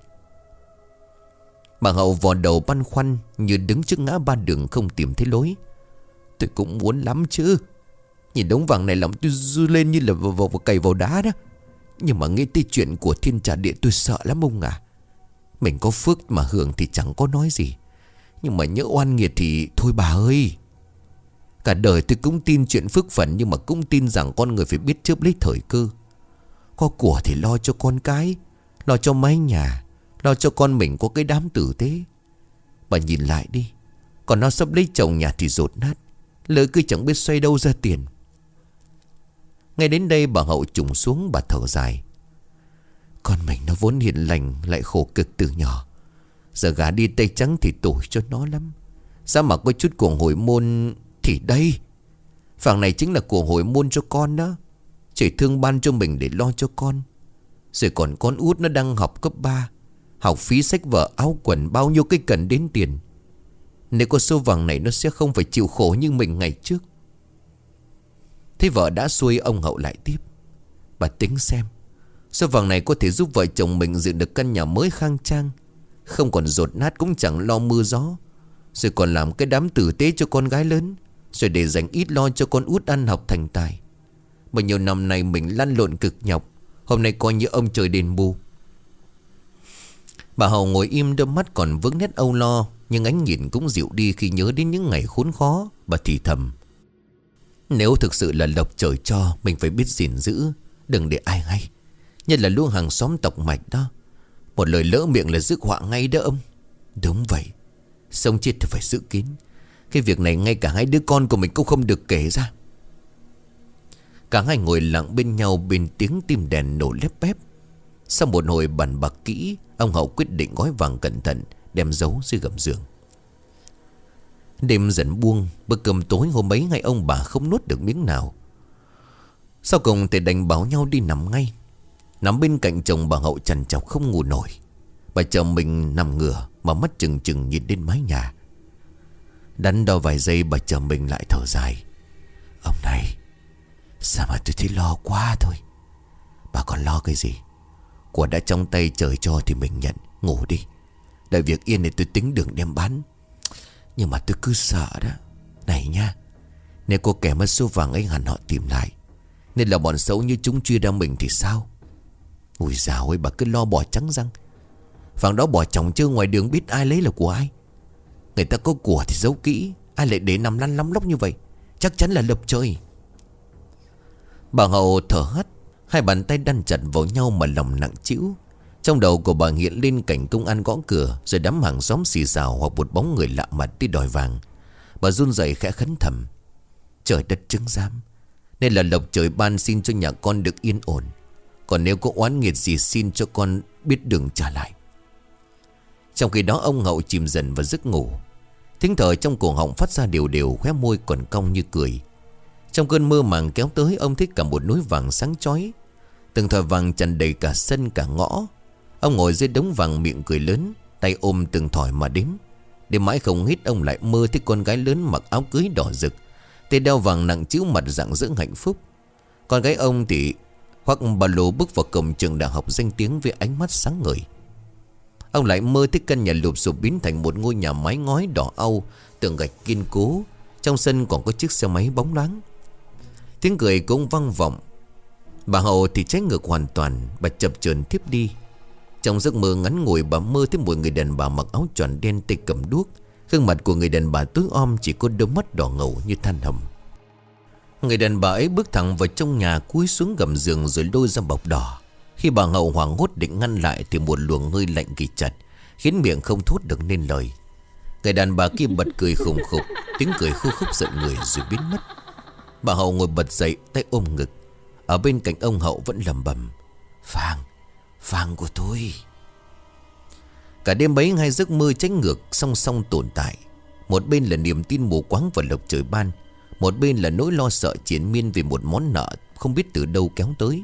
Bà Hậu vò đầu băn khoăn như đứng trước ngã ba đường không tìm thấy lối. Tôi cũng muốn lắm chứ. Nhìn đống vàng này lòng tôi du lên như là vào cày vào đá đó. Nhưng mà nghe tới chuyện của thiên trả địa tôi sợ lắm ông à. Mình có phước mà hưởng thì chẳng có nói gì, nhưng mà nhỡ oan nghiệt thì thôi bà ơi. Cả đời tôi cũng tin chuyện phước phận, nhưng mà cũng tin rằng con người phải biết chớp lấy thời cơ. Có của thì lo cho con cái, lo cho mái nhà, lo cho con mình có cái đám tử tế. Bà nhìn lại đi, còn nó sắp lấy chồng nhà thì dột nát, lỡ cứ chẳng biết xoay đâu ra tiền. Ngay đến đây bà Hậu trùng xuống, bà thở dài. Con mình nó vốn hiền lành, lại khổ cực từ nhỏ, giờ gả đi Tây Trắng thì tủi cho nó lắm. Sao mà có chút của hồi môn thì đây, vàng này chính là của hồi môn cho con đó. Trời thương ban cho mình để lo cho con. Rồi còn con út nó đang học cấp 3, học phí sách vở áo quần bao nhiêu cái cần đến tiền. Nếu có số vàng này nó sẽ không phải chịu khổ như mình ngày trước. Thế vợ đã xuôi, ông Hậu lại tiếp. Bà tính xem, số vàng này có thể giúp vợ chồng mình dựng được căn nhà mới khang trang, không còn dột nát cũng chẳng lo mưa gió. Rồi còn làm cái đám tử tế cho con gái lớn, rồi để dành ít lo cho con út ăn học thành tài. Bao nhiêu năm nay mình lăn lộn cực nhọc, hôm nay coi như ông trời đền bù. Bà Hậu ngồi im, đôi mắt còn vững nét âu lo, nhưng ánh nhìn cũng dịu đi khi nhớ đến những ngày khốn khó. Bà thì thầm, nếu thực sự là lộc trời cho, mình phải biết gìn giữ, đừng để ai hay, nhất là lũ hàng xóm tộc mạch đó. Một lời lỡ miệng là rước họa ngay đó ông. Đúng vậy, sống chết thì phải giữ kín. Cái việc này ngay cả hai đứa con của mình cũng không được kể ra. Cả hai ngồi lặng bên nhau, bên tiếng tim đèn nổ lép bép. Sau một hồi bàn bạc kỹ, ông Hậu quyết định gói vàng cẩn thận, đem giấu dưới gầm giường. Đêm dần buông, bữa cơm tối hôm ấy hai ông bà không nuốt được miếng nào. Sau cùng thì đành bảo nhau đi nằm ngay. Nằm bên cạnh chồng, bà Hậu trằn trọc không ngủ nổi. Bà chồng mình nằm ngửa mà mắt trừng trừng nhìn lên mái nhà. Đắn đo vài giây, bà chồng mình lại thở dài. Ông này, sao mà tôi thấy lo quá thôi. Bà còn lo cái gì? Của đã trong tay trời cho thì mình nhận, ngủ đi. Đợi việc yên thì tôi tính đường đem bán. Nhưng mà tôi cứ sợ đó. Này nha, nếu có kẻ mất số vàng ấy hẳn họ tìm lại, nên là bọn xấu như chúng truy ra mình thì sao? Ui dào ơi, bà cứ lo bỏ trắng răng. Vàng đó bỏ chồng chứ ngoài đường biết ai lấy là của ai. Người ta có của thì giấu kỹ, ai lại để nằm lăn lắm lóc như vậy? Chắc chắn là lộc trời. Bà Hậu thở hắt, hai bàn tay đan chặt vào nhau mà lòng nặng trĩu. Trong đầu của bà hiện lên cảnh công an gõ cửa, rồi đám hàng xóm xì xào, hoặc một bóng người lạ mặt đi đòi vàng. Bà run rẩy khẽ khấn thầm: trời đất chứng giám, nên là lộc trời ban xin cho nhà con được yên ổn. Còn nếu có oán nghiệt gì xin cho con biết đường trả lại. Trong khi đó ông Hậu chìm dần vào giấc ngủ. Thính thở trong cổ họng phát ra đều đều, khóe môi còn cong như cười. Trong cơn mơ màng kéo tới, ông thấy cả một núi vàng sáng chói. Từng thỏi vàng tràn đầy cả sân cả ngõ. Ông ngồi dưới đống vàng miệng cười lớn, tay ôm từng thỏi mà đếm. Đêm mãi không hết, ông lại mơ thấy con gái lớn mặc áo cưới đỏ rực, tay đeo vàng nặng trĩu, mặt rạng rỡ hạnh phúc. Con gái ông thì khoác ba lô bước vào cổng trường đại học danh tiếng với ánh mắt sáng ngời. Ông lại mơ thấy căn nhà lụp xụp biến thành một ngôi nhà mái ngói đỏ au, tường gạch kiên cố. Trong sân còn có chiếc xe máy bóng loáng. Tiếng cười cũng vang vọng. Bà Hậu thì trái ngược hoàn toàn. Bà chập chờn thiếp đi. Trong giấc mơ ngắn ngủi, bà mơ thấy một người đàn bà mặc áo choàng đen, tay cầm đuốc. Gương mặt của người đàn bà tối om, chỉ có đôi mắt đỏ ngầu như than hồng. Người đàn bà ấy bước thẳng vào trong nhà, cúi xuống gầm giường rồi lôi ra bọc đỏ. Khi bà Hậu hoảng hốt định ngăn lại thì một luồng hơi lạnh ghì chặt, khiến miệng không thốt được nên lời. Người đàn bà kia bật cười khủng khục, tiếng cười khô khốc giận người rồi biến mất. Bà Hậu ngồi bật dậy, tay ôm ngực. Ở bên cạnh ông Hậu vẫn lẩm bẩm: Vàng, vàng của tôi. Cả đêm bấy, hai giấc mơ trái ngược song song tồn tại. Một bên là niềm tin mù quáng vào lộc trời ban, một bên là nỗi lo sợ triền miên vì một món nợ không biết từ đâu kéo tới.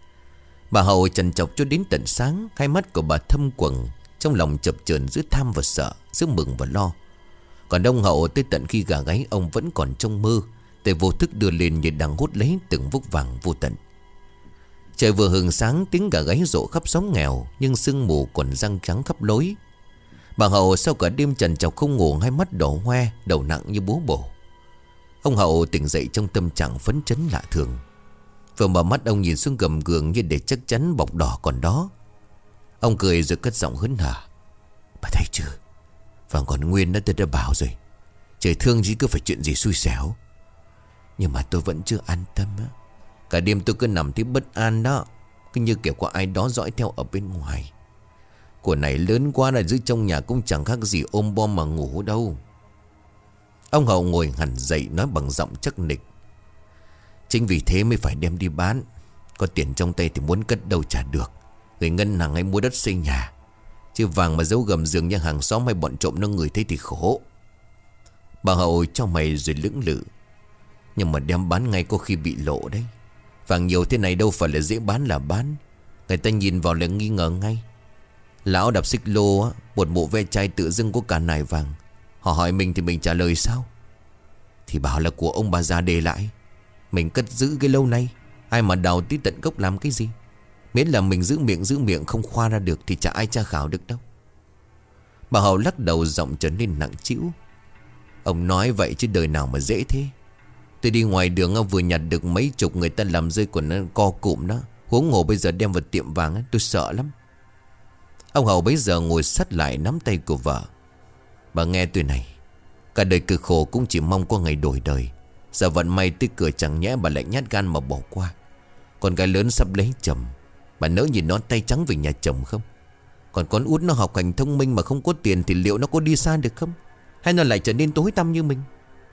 Bà Hậu trằn trọc cho đến tận sáng. Hai mắt của bà thâm quầng, trong lòng chập chờn giữa tham và sợ, giữa mừng và lo. Còn ông Hậu tới tận khi gà gáy ông vẫn còn trong mơ, tay vô thức đưa lên như đang hút lấy từng vúc vàng vô tận. Trời vừa hừng sáng, tiếng gà gáy rộ khắp xóm nghèo, nhưng sương mù còn răng trắng khắp lối. Bà Hậu sau cả đêm trằn trọc không ngủ, hai mắt đỏ hoe, đầu nặng như búa bổ. Ông Hậu tỉnh dậy trong tâm trạng phấn chấn lạ thường. Vừa mở mắt, ông nhìn xuống gầm giường như để chắc chắn bọc đỏ còn đó. Ông cười rồi cất giọng hớn hở: Bà thấy chưa, vàng còn nguyên đó, tôi đã bảo rồi. Trời thương chứ cứ phải chuyện gì xui xẻo. Nhưng mà tôi vẫn chưa an tâm á. Cả đêm tôi cứ nằm thấy bất an đó, cứ như kiểu có ai đó dõi theo ở bên ngoài. Của này lớn quá, là giữ trong nhà cũng chẳng khác gì ôm bom mà ngủ đâu. Ông Hậu ngồi hẳn dậy, nói bằng giọng chắc nịch: Chính vì thế mới phải đem đi bán. Có tiền trong tay thì muốn cất đâu trả được. Người ngân hàng hay mua đất xây nhà, chứ vàng mà giấu gầm giường như hàng xóm hay bọn trộm nó người thấy thì khổ. Bà Hậu cho mày rồi lưỡng lự: Nhưng mà đem bán ngay có khi bị lộ đấy. Vàng nhiều thế này đâu phải là dễ bán là bán. Người ta nhìn vào là nghi ngờ ngay. Lão đạp xích lô á, một bộ ve chai tự dưng có cả nải vàng. Họ hỏi mình thì mình trả lời sao? Thì bảo là của ông bà già để lại, mình cất giữ cái lâu nay, ai mà đào tí tận gốc làm cái gì. Miễn là mình giữ miệng không khoa ra được thì chả ai tra khảo được đâu. Bà Hậu lắc đầu, giọng trở nên nặng trĩu: Ông nói vậy chứ đời nào mà dễ thế. Tôi đi ngoài đường vừa nhặt được mấy chục, người ta làm rơi của nó co cụm đó. Huống hồ bây giờ đem vào tiệm vàng, tôi sợ lắm. Ông Hậu bấy giờ ngồi sát lại nắm tay của vợ: Bà nghe tôi này, cả đời cực khổ cũng chỉ mong có ngày đổi đời. Giờ vận may tới cửa chẳng nhẽ bà lại nhát gan mà bỏ qua. Con gái lớn sắp lấy chồng, bà nỡ nhìn nó tay trắng về nhà chồng không? Còn con út nó học hành thông minh mà không có tiền thì liệu nó có đi xa được không? Hay nó lại trở nên tối tăm như mình?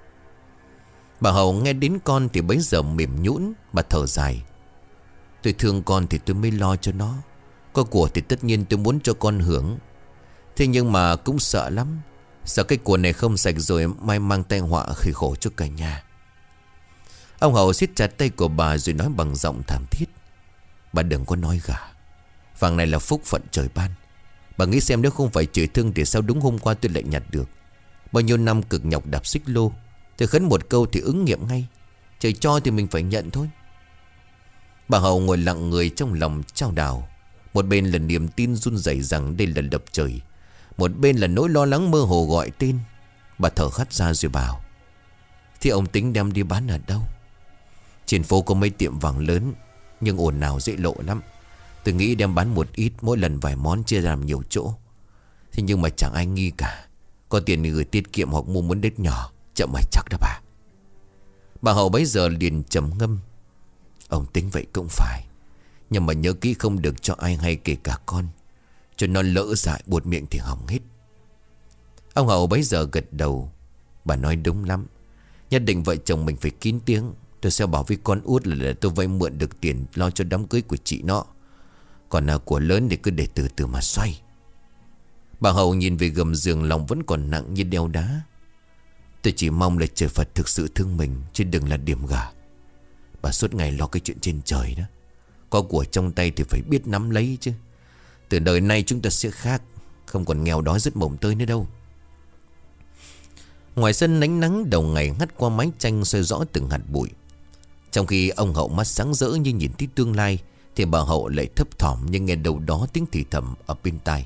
Bà Hậu nghe đến con thì bấy giờ mềm nhũn. Bà thở dài: Tôi thương con thì tôi mới lo cho nó. Có của thì tất nhiên tôi muốn cho con hưởng. Thế nhưng mà cũng sợ lắm. Sợ cái của này không sạch rồi mai mang tai họa khỉ khổ cho cả nhà. Ông Hậu siết chặt tay của bà rồi nói bằng giọng thảm thiết: Bà đừng có nói gà. Vàng này là phúc phận trời ban. Bà nghĩ xem, nếu không phải trời thương thì sao đúng hôm qua tôi lại nhặt được. Bao nhiêu năm cực nhọc đạp xích lô, tôi khấn một câu thì ứng nghiệm ngay. Trời cho thì mình phải nhận thôi. Bà Hậu ngồi lặng người trong lòng trao đảo. Một bên là niềm tin run rẩy rằng đây là lập trời, một bên là nỗi lo lắng mơ hồ gọi tên. Bà thở hắt ra rồi bảo: Thì ông tính đem đi bán ở đâu? Trên phố có mấy tiệm vàng lớn, nhưng ồn nào dễ lộ lắm. Tôi nghĩ đem bán một ít, mỗi lần vài món chia ra làm nhiều chỗ. Thế nhưng mà chẳng ai nghi cả. Có tiền thì gửi tiết kiệm hoặc mua muốn đết nhỏ, chậm mà chắc đó bà. Bà Hậu bấy giờ liền trầm ngâm: Ông tính vậy cũng phải, nhưng mà nhớ kỹ không được cho ai hay, kể cả con. cho nó lỡ dại buột miệng thì hỏng hết. Ông Hậu bấy giờ gật đầu. Bà nói đúng lắm. Nhất định vợ chồng mình phải kín tiếng. Tôi sẽ bảo với con út là để tôi vay mượn được tiền lo cho đám cưới của chị nó. Còn của lớn thì cứ để từ từ mà xoay. Bà Hậu nhìn về gầm giường, lòng vẫn còn nặng như đeo đá. Tôi chỉ mong là trời Phật thực sự thương mình, chứ đừng là điểm gà. Bà suốt ngày lo cái chuyện trên trời đó. Có của trong tay thì phải biết nắm lấy chứ. Từ đời nay chúng ta sẽ khác. Không còn nghèo đói rứt mồng tơi nữa đâu. Ngoài sân ánh nắng đầu ngày hắt qua mái tranh soi rõ từng hạt bụi. Trong khi ông Hậu mắt sáng rỡ như nhìn thấy tương lai, thì bà Hậu lại thấp thỏm như nghe đâu đó tiếng thì thầm ở bên tai.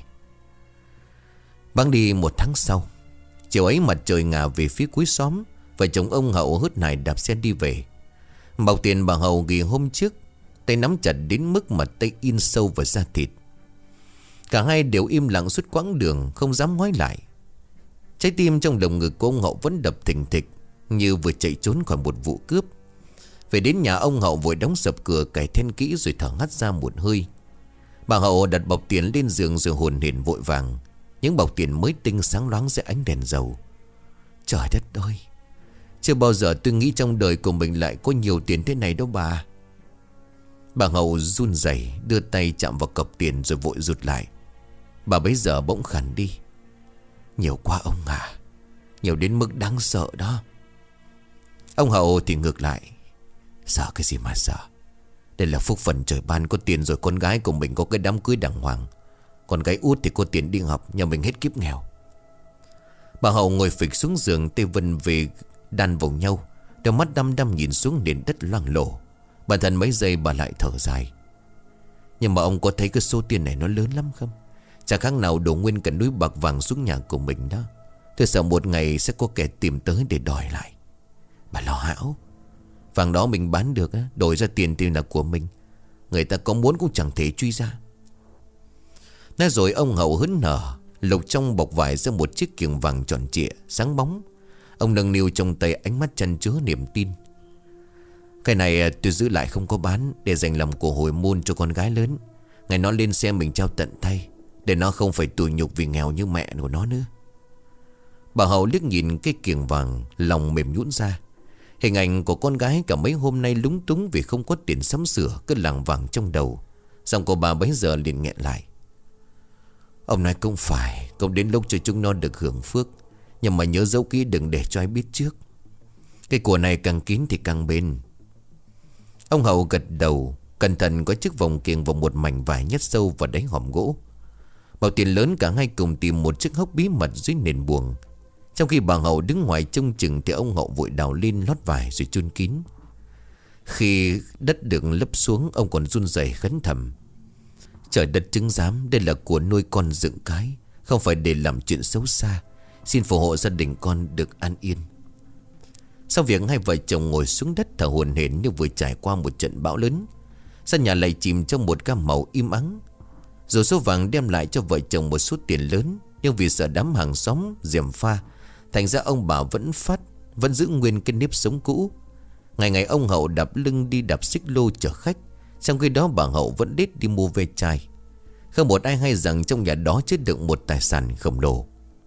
Bẵng đi một tháng sau, chiều ấy mặt trời ngả về phía cuối xóm. Vợ chồng ông Hậu hớt hải đạp xe đi về. Bọc tiền bà Hậu ghi hôm trước, tay nắm chặt đến mức mà tay in sâu vào da thịt. Cả hai đều im lặng suốt quãng đường, không dám ngoái lại. Trái tim trong lồng ngực của ông Hậu vẫn đập thình thịch, như vừa chạy trốn khỏi một vụ cướp. Về đến nhà, ông Hậu vội đóng sập cửa, cài then kỹ rồi thở hắt ra một hơi. Bà Hậu đặt bọc tiền lên giường rồi hồn hển vội vàng. Những bọc tiền mới tinh sáng loáng dưới ánh đèn dầu. Trời đất ơi, chưa bao giờ tôi nghĩ trong đời của mình lại có nhiều tiền thế này đâu bà. Bà Hậu run rẩy đưa tay chạm vào cọc tiền rồi vội rụt lại. Bà bấy giờ bỗng khàn đi. Nhiều quá ông à, nhiều đến mức đáng sợ đó. Ông Hậu thì ngược lại. Sợ cái gì mà sợ. Đây là phúc phần trời ban, có tiền rồi con gái của mình có cái đám cưới đàng hoàng. Còn gái út thì có tiền đi học, nhà mình hết kiếp nghèo. Bà Hậu ngồi phịch xuống giường, tay vân về đan vào nhau, đôi mắt đăm đăm nhìn xuống nền đất loang lổ. Bản thân mấy giây bà lại thở dài. Nhưng mà ông có thấy cái số tiền này nó lớn lắm không? Chả khác nào đổ nguyên cả núi bạc vàng xuống nhà của mình đó. Tôi sợ một ngày sẽ có kẻ tìm tới để đòi lại. Bà lo hão. Vàng đó mình bán được á, đổi ra tiền thì là của mình. Người ta có muốn cũng chẳng thể truy ra. Nói rồi ông Hậu hớn hở lục trong bọc vải ra một chiếc kiềng vàng tròn trịa sáng bóng. Ông nâng niu trong tay, ánh mắt chan chứa niềm tin. Cái này tôi giữ lại không có bán, để dành làm của hồi môn cho con gái lớn. Ngày nó lên xe mình trao tận tay, để nó không phải tủi nhục vì nghèo như mẹ của nó nữa. Bà Hậu liếc nhìn cái kiềng vàng, lòng mềm nhũn ra. Hình ảnh của con gái cả mấy hôm nay lúng túng vì không có tiền sắm sửa, cứ lảng vảng trong đầu. Giọng của bà bấy giờ liền nghẹn lại. Ông nói cũng phải, cũng đến lúc cho chúng nó được hưởng phước. Nhưng mà nhớ giấu kỹ, đừng để cho ai biết trước. Cái của này càng kín thì càng bền. Ông Hậu gật đầu, cẩn thận có chiếc vòng kiềng vào một mảnh vải nhét sâu vào đáy hòm gỗ. Bảo tiền lớn cả hai cùng tìm một chiếc hốc bí mật dưới nền buồng. Trong khi bà Hậu đứng ngoài trông chừng thì ông Hậu vội đào lên lót vải rồi chôn kín. Khi đất được lấp xuống, ông còn run rẩy khấn thầm. Trời đất chứng giám, đây là của nuôi con dựng cái, không phải để làm chuyện xấu xa. Xin phù hộ gia đình con được an yên. Sau việc hai vợ chồng ngồi xuống đất thở hổn hển như vừa trải qua một trận bão lớn. Sân nhà lại chìm trong một gam màu im ắng. Dù số vàng đem lại cho vợ chồng một số tiền lớn, nhưng vì sợ đám hàng xóm gièm pha, thành ra ông bà vẫn giữ nguyên cái nếp sống cũ. Ngày ngày ông Hậu đạp lưng đi đạp xích lô chở khách, trong khi đó bà Hậu vẫn đết đi mua ve chai. Không một ai hay rằng trong nhà đó chứa đựng một tài sản khổng lồ.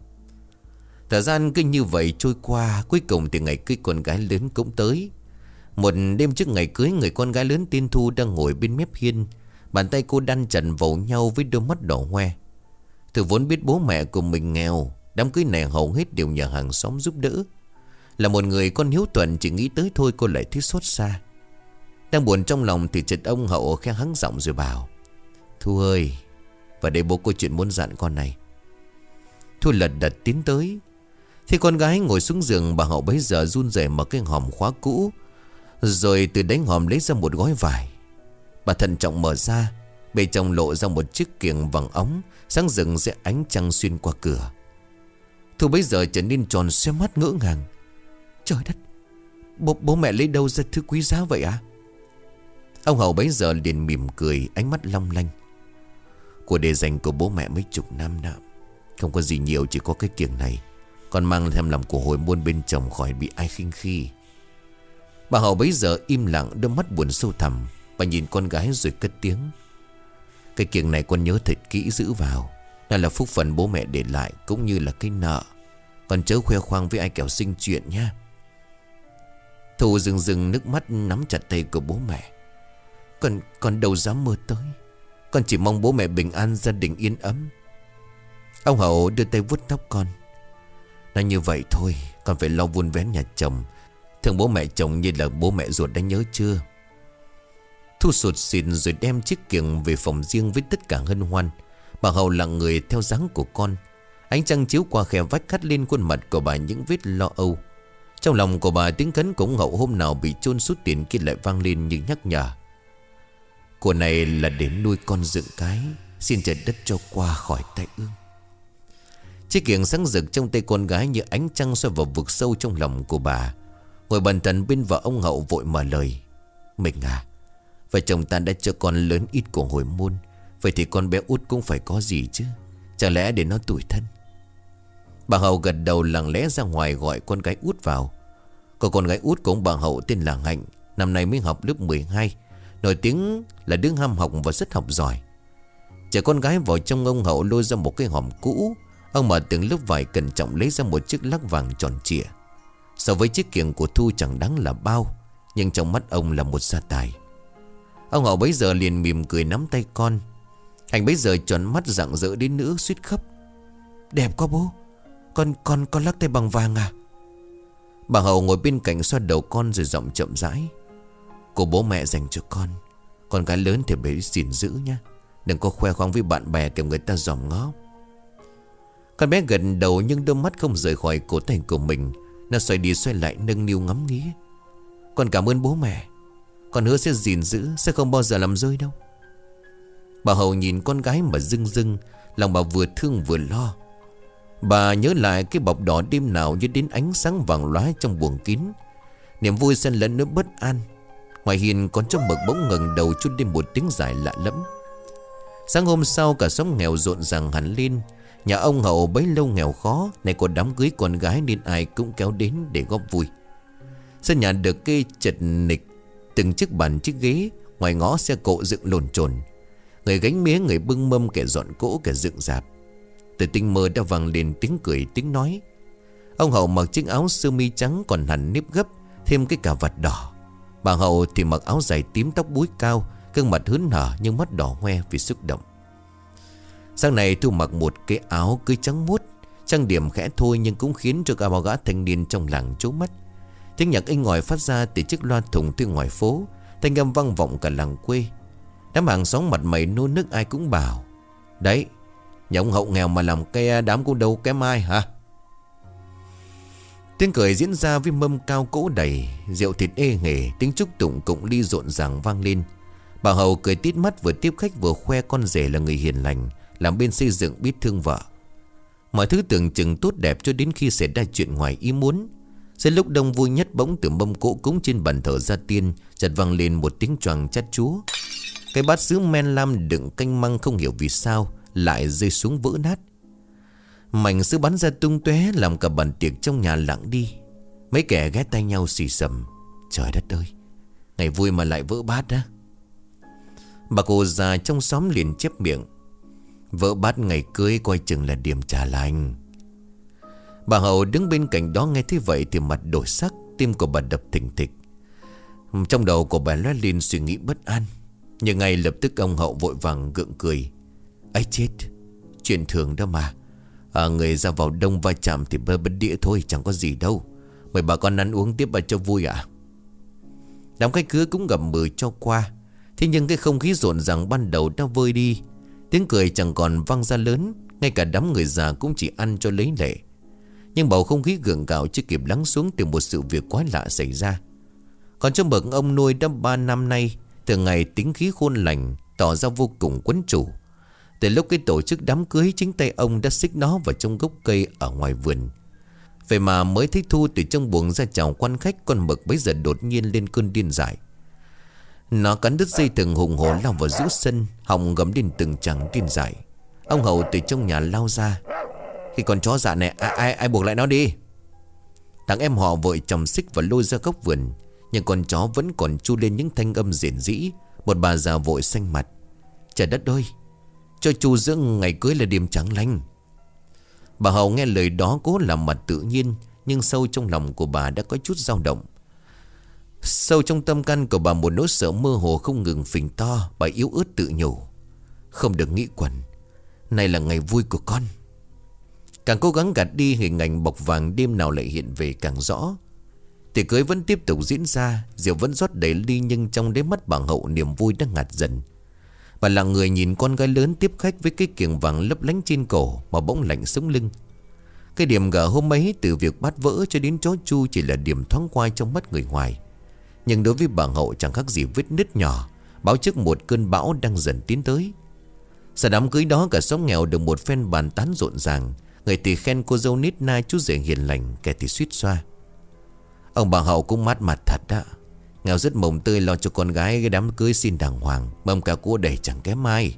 Thời gian cứ như vậy trôi qua. Cuối cùng thì ngày cưới con gái lớn cũng tới. Một đêm trước ngày cưới, người con gái lớn tên Thu đang ngồi bên mép hiên. Bàn tay cô đan chặt vào nhau với đôi mắt đỏ hoe. Thu vốn biết bố mẹ của mình nghèo, đám cưới này hầu hết đều nhờ hàng xóm giúp đỡ. Là một người con hiếu thuận, chỉ nghĩ tới thôi cô lại thấy xót xa. Đang buồn trong lòng thì chợt ông Hậu khẽ hắng giọng rồi bảo: Thu ơi, vào đây bố có chuyện muốn dặn con này. Thu lật đật tiến tới. Khi con gái ngồi xuống giường, bà Hậu bấy giờ run rẩy mở cái hòm khóa cũ, rồi từ đáy hòm lấy ra một gói vải. Bà thận trọng mở ra. Bên trong lộ ra một chiếc kiềng vàng óng sáng rực dưới ánh trăng xuyên qua cửa. Thu bấy giờ trở nên tròn xoe mắt ngỡ ngàng. Trời đất, bố mẹ lấy đâu ra thứ quý giá vậy à? Ông Hậu bấy giờ liền mỉm cười, ánh mắt long lanh. Của để dành của bố mẹ mấy chục năm đó. Không có gì nhiều, chỉ có cái kiềng này. Con mang thêm làm của hồi môn bên chồng khỏi bị ai khinh khi. Bà Hậu bấy giờ im lặng, đôi mắt buồn sâu thẳm. Bà nhìn con gái rồi cất tiếng: Cái kiêng này con nhớ thật kỹ giữ vào. Đó là phúc phần bố mẹ để lại, cũng như là cái nợ. Con chớ khoe khoang với ai kẻo sinh chuyện nha. Thu rưng rưng nước mắt nắm chặt tay của bố mẹ. Con đâu dám mơ tới. Con chỉ mong bố mẹ bình an, gia đình yên ấm. Ông Hậu đưa tay vuốt tóc con. Nói như vậy thôi, con phải lo vun vén nhà chồng. Thương bố mẹ chồng như là bố mẹ ruột đã nhớ chưa? Thu sụt sịt rồi đem chiếc kiềng về phòng riêng với tất cả hân hoan. Bà Hậu lặng người theo dáng của con. Ánh trăng chiếu qua khe vách cắt lên khuôn mặt của bà những vết lo âu. Trong lòng của bà tiếng khấn của ông Hậu hôm nào bị chôn suốt tiền kia lại vang lên như nhắc nhở. Của này là để nuôi con dựng cái, xin trời đất cho qua khỏi tai ương. Chiếc kiềng sáng rực trong tay con gái như ánh trăng soi vào vực sâu trong lòng của bà. Ngồi bần thần bên vợ ông Hậu vội mở lời. Mình à, vợ chồng ta đã cho con lớn ít của hồi môn, vậy thì con bé út cũng phải có gì chứ, chẳng lẽ để nó tủi thân. Bà Hậu gật đầu lặng lẽ ra ngoài gọi con gái út vào. Có con gái út của ông bà Hậu tên là Hạnh, năm nay mới học lớp 12, nổi tiếng là đứa ham học và rất học giỏi. Chở con gái vào trong, ông Hậu lôi ra một cái hòm cũ. Ông mở từng lớp vải cẩn trọng lấy ra một chiếc lắc vàng tròn trịa. So với chiếc kiềng của Thu chẳng đáng là bao, nhưng trong mắt ông là một gia tài. Ông Hậu bấy giờ liền mỉm cười nắm tay con. Hạnh bấy giờ tròn mắt rạng rỡ đến nỗi suýt khóc. Đẹp quá bố. Con lắc tay bằng vàng à? Bà Hậu ngồi bên cạnh xoa đầu con rồi giọng chậm rãi. Của bố mẹ dành cho con gái lớn thì phải gìn giữ nhá. Đừng có khoe khoang với bạn bè kẻo người ta dòm ngó. Con bé gật đầu nhưng đôi mắt không rời khỏi cổ tay của mình. Nó xoay đi xoay lại nâng niu ngắm nghía. Con cảm ơn bố mẹ. Con hứa sẽ gìn giữ, sẽ không bao giờ làm rơi đâu. Bà Hậu nhìn con gái mà rưng rưng. Lòng bà vừa thương vừa lo. Bà nhớ lại cái bọc đỏ đêm nào như đến ánh sáng vàng lóa trong buồng kín. Niềm vui xen lẫn nỗi bất an. Ngoài hiên con chó mực bỗng ngẩng đầu chút lên một tiếng dài lạ lẫm. Sáng hôm sau cả xóm nghèo rộn ràng hẳn lên. Nhà ông Hậu bấy lâu nghèo khó, nay có đám cưới con gái nên ai cũng kéo đến để góp vui. Sân nhà được kê chật nịch, từng chiếc bàn chiếc ghế. Ngoài ngõ xe cộ dựng lồn chồn. Người gánh mía, người bưng mâm, kẻ dọn cỗ, kẻ dựng rạp. Từ tinh mơ đã vang lên tiếng cười tiếng nói. Ông Hậu mặc chiếc áo sơ mi trắng còn hẳn nếp gấp, thêm cái cà vạt đỏ. Bà Hậu thì mặc áo dài tím, tóc búi cao, gương mặt hớn hở nhưng mắt đỏ hoe vì xúc động. Sáng nay Thu mặc một cái áo cưới trắng muốt, trang điểm khẽ thôi nhưng cũng khiến cho cả bao gã thanh niên trong làng trố mắt. Tiếng nhạc inh ỏi phát ra từ chiếc loa thùng từ ngoài phố, thanh âm vang vọng cả làng quê. Đám hàng xóm mặt mày nôn nức ai cũng bảo: đấy, nhà ông Hậu nghèo mà làm cái đám cũng đâu kém ai hả? Tiếng cười diễn ra với mâm cao cỗ đầy, rượu thịt ê hề, tiếng chúc tụng cụng ly rộn ràng vang lên. Bà Hậu cười tít mắt, vừa tiếp khách vừa khoe con rể là người hiền lành, làm bên xây dựng biết thương vợ. Mọi thứ tưởng chừng tốt đẹp cho đến khi xảy ra chuyện ngoài ý muốn. Giữa lúc đông vui nhất, bỗng từ mâm cỗ cúng trên bàn thờ gia tiên chợt vang lên một tiếng choàng chát chúa. Cái bát sứ men lam đựng canh măng không hiểu vì sao lại rơi xuống vỡ nát. Mảnh sứ bắn ra tung tóe làm cả bàn tiệc trong nhà lặng đi. Mấy kẻ ghé tay nhau xì xầm: trời đất ơi, ngày vui mà lại vỡ bát á. Bà cô già trong xóm liền chép miệng: vỡ bát ngày cưới coi chừng là điểm trà lành. Bà Hậu đứng bên cạnh đó nghe thế vậy thì mặt đổi sắc, tim của bà đập thình thịch. Trong đầu của bà lóe lên suy nghĩ bất an. Nhưng ngay lập tức ông Hậu vội vàng gượng cười: ấy chết, chuyện thường đó mà. Người ra vào đông va chạm thì bơ bất đĩa thôi, chẳng có gì đâu. Mời bà con ăn uống tiếp bà cho vui ạ. Đám khách cưới cũng gầm mừ cho qua. Thế nhưng cái không khí rộn ràng ban đầu đã vơi đi. Tiếng cười chẳng còn vang ra lớn. Ngay cả đám người già cũng chỉ ăn cho lấy lệ. Nhưng bầu không khí gượng gạo chưa kịp lắng xuống từ một sự việc quái lạ xảy ra. Còn trong bậc ông nuôi đã 3 năm nay, từ ngày tính khí khôn lành tỏ ra vô cùng quấn chủ. Từ lúc cái tổ chức đám cưới, chính tay ông đã xích nó vào trong gốc cây ở ngoài vườn. Vậy mà mới thấy Thu từ trong buồng ra chào quan khách, con mực bấy giờ đột nhiên lên cơn điên dại. Nó cắn đứt dây thừng hùng hổ lao vào giữa sân, họng gầm lên từng tràng điên dại. Ông Hậu từ trong nhà lao ra: khi con chó dạ này ai buộc lại nó đi. Thằng em họ vội chồng xích và lôi ra góc vườn. Nhưng con chó vẫn còn chu lên những thanh âm rền rĩ. Một bà già vội xanh mặt: trời đất ơi, cho chu dưỡng ngày cưới là đêm trắng lanh. Bà Hậu nghe lời đó cố làm mặt tự nhiên, nhưng sâu trong lòng của bà đã có chút dao động. Sâu trong tâm can của bà một nỗi sợ mơ hồ không ngừng phình to. Bà yếu ớt tự nhủ, không được nghĩ quẩn, này là ngày vui của con. Càng cố gắng gạt đi, hình ảnh bọc vàng đêm nào lại hiện về càng rõ. Tiệc cưới vẫn tiếp tục diễn ra, rượu vẫn rót đầy ly, nhưng trong đáy mắt bà Hậu niềm vui đang ngạt dần. Bà là người nhìn con gái lớn tiếp khách với cái kiềng vàng lấp lánh trên cổ mà bỗng lạnh sống lưng. Cái điểm gở hôm ấy, từ việc bát vỡ cho đến chó chu, chỉ là điểm thoáng qua trong mắt người ngoài. Nhưng đối với bà Hậu chẳng khác gì vết nứt nhỏ, báo trước một cơn bão đang dần tiến tới. Sau đám cưới đó, cả xóm nghèo được một phen bàn tán rộn ràng. Người thì khen cô dâu nít na chú rể hiền lành, kẻ thì suýt xoa. Ông bà Hậu cũng mát mặt thật đó. Nghèo rất mồng tươi lo cho con gái cái đám cưới xin đàng hoàng, mâm cả cua đầy chẳng kém ai.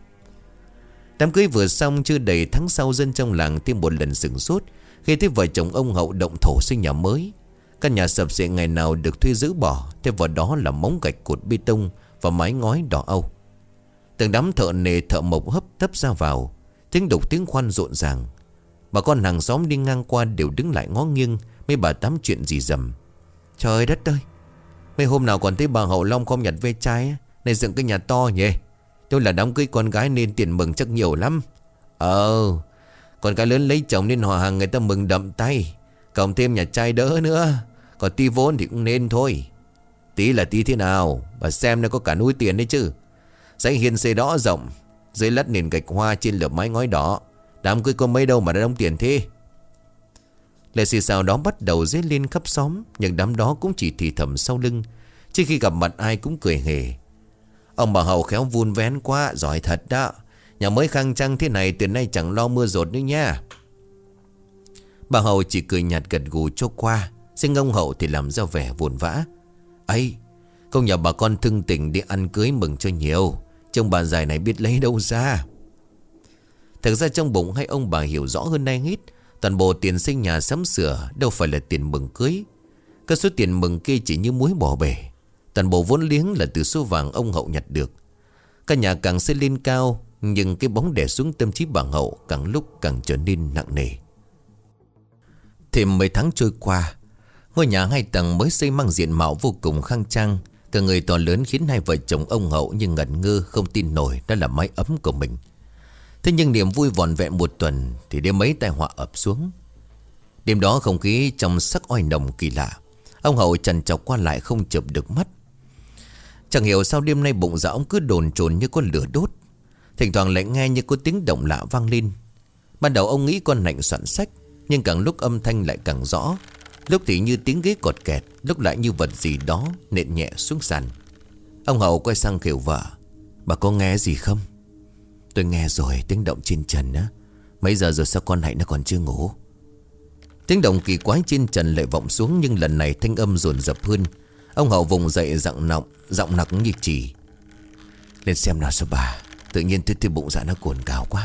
Đám cưới vừa xong chưa đầy tháng sau, dân trong làng thêm một lần sửng sốt khi thấy vợ chồng ông Hậu động thổ xây nhà mới. Căn nhà sập xệ ngày nào được thuê giữ bỏ, thêm vào đó là móng gạch, cột bê tông và mái ngói đỏ âu. Từng đám thợ nề thợ mộc hấp tấp ra vào, tiếng đục tiếng khoan rộn ràng. Bà con hàng xóm đi ngang qua đều đứng lại ngó nghiêng, mấy bà tám chuyện gì rầm. Trời đất ơi, mấy hôm nào còn thấy bà Hậu Long không nhặt ve chai, này dựng cái nhà to nhỉ. Tôi là đám cưới con gái nên tiền mừng chắc nhiều lắm. Con gái lớn lấy chồng nên họ hàng người ta mừng đậm tay, cộng thêm nhà trai đỡ nữa. Còn tí vốn thì cũng nên thôi. Tí là tí thế nào, bà xem nó có cả núi tiền đấy chứ. Dãy hiên xây đỏ rộng, dưới lát nền gạch hoa, trên lợp mái ngói đỏ. Đám cưới có mấy đâu mà đã đóng tiền thế. Lệ xì xào đó bắt đầu dấy lên khắp xóm, nhưng đám đó cũng chỉ thì thầm sau lưng, chứ khi gặp mặt ai cũng cười hề. Ông bà Hậu khéo vun vén quá, giỏi thật đó. Nhà mới khang trang thế này, từ nay chẳng lo mưa dột nữa nha. Bà Hậu chỉ cười nhạt gật gù cho qua, riêng ông Hậu thì làm ra vẻ vồn vã. Ấy, công nhà bà con thưng tình đi ăn cưới mừng cho nhiều, trông bà già này biết lấy đâu ra. Thực ra trong bụng hai ông bà hiểu rõ hơn ai hết, toàn bộ tiền xây nhà sắm sửa đâu phải là tiền mừng cưới. Các số tiền mừng kia chỉ như muối bỏ bể. Toàn bộ vốn liếng là từ số vàng ông Hậu nhặt được. Căn nhà càng xây lên cao, nhưng cái bóng đè xuống tâm trí bà Hậu càng lúc càng trở nên nặng nề. Thêm mấy tháng trôi qua, ngôi nhà 2 tầng mới xây mang diện mạo vô cùng khang trang, cả người to lớn khiến hai vợ chồng ông Hậu như ngẩn ngơ không tin nổi đó là mái ấm của mình. Thế nhưng niềm vui vỏn vẹn một tuần thì đêm mấy tai họa ập xuống. Đêm đó không khí trong sắc oai nồng kỳ lạ. Ông Hậu trằn trọc qua lại không chợp được mắt. Chẳng hiểu sao đêm nay bụng dạ ông cứ đồn chồn như có lửa đốt. Thỉnh thoảng lại nghe như có tiếng động lạ vang lên. Ban đầu ông nghĩ con nạnh soạn sách, nhưng càng lúc âm thanh lại càng rõ. Lúc thì như tiếng ghế cọt kẹt, lúc lại như vật gì đó nện nhẹ xuống sàn. Ông Hậu quay sang khều vợ: bà có nghe gì không? Tôi nghe rồi, tiếng động trên trần á. Mấy giờ rồi sao con Hạnh nó còn chưa ngủ? Tiếng động kỳ quái trên trần lại vọng xuống, nhưng lần này thanh âm dồn dập hơn. Ông Hậu vùng dậy giọng nặng như chỉ: lên xem nào sao bà. Tự nhiên tôi bụng dạ nó cồn cào quá.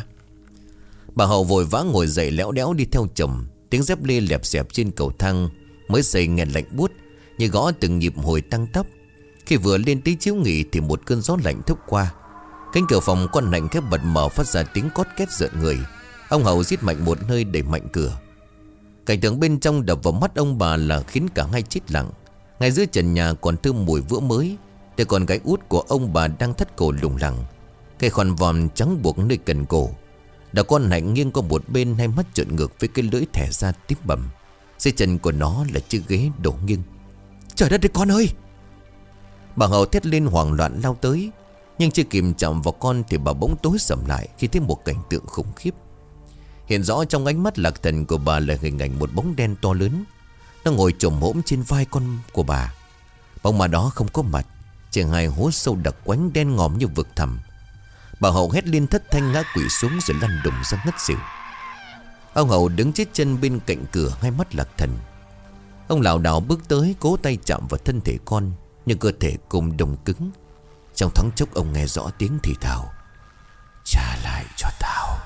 Bà Hậu vội vã ngồi dậy léo đéo đi theo chồng. Tiếng dép lê lẹp xẹp trên cầu thang mới xây nghe lạnh buốt, như gõ từng nhịp hồi tăng tốc. Khi vừa lên tí chiếu nghỉ thì một cơn gió lạnh thốc qua. Cánh cửa phòng con Hạnh khép bật mở, phát ra tiếng cót két rợn người. Ông Hậu rít mạnh một hơi đẩy mạnh cửa. Cảnh tượng bên trong đập vào mắt ông bà là khiến cả hai chết lặng. Ngay dưới trần nhà còn thơm mùi vữa mới. Để còn gái út của ông bà đang thắt cổ lủng lẳng, cây khăn vòm trắng buộc nơi cần cổ. Đào con Hạnh nghiêng qua một bên, hai mắt trợn ngược với cái lưỡi thẻ ra tím bầm. Dưới chân của nó là chiếc ghế đổ nghiêng. Trời đất ơi con ơi! Bà Hậu thét lên hoảng loạn lao tới. Nhưng chưa kịp chạm vào con thì bà bỗng tối sầm lại khi thấy một cảnh tượng khủng khiếp. Hiện rõ trong ánh mắt lạc thần của bà là hình ảnh một bóng đen to lớn. Nó ngồi chồm hổm trên vai con của bà. Bóng mà đó không có mặt, chỉ hai hố sâu đặc quánh đen ngòm như vực thẳm. Bà Hậu hét lên thất thanh ngã quỵ xuống rồi lăn đùng ra ngất xỉu. Ông Hậu đứng chết chân bên cạnh cửa, hai mắt lạc thần. Ông lảo đảo bước tới, cố tay chạm vào thân thể con, nhưng cơ thể cùng đông cứng. Trong thoáng chốc ông nghe rõ tiếng thì thào: trả lại cho tao.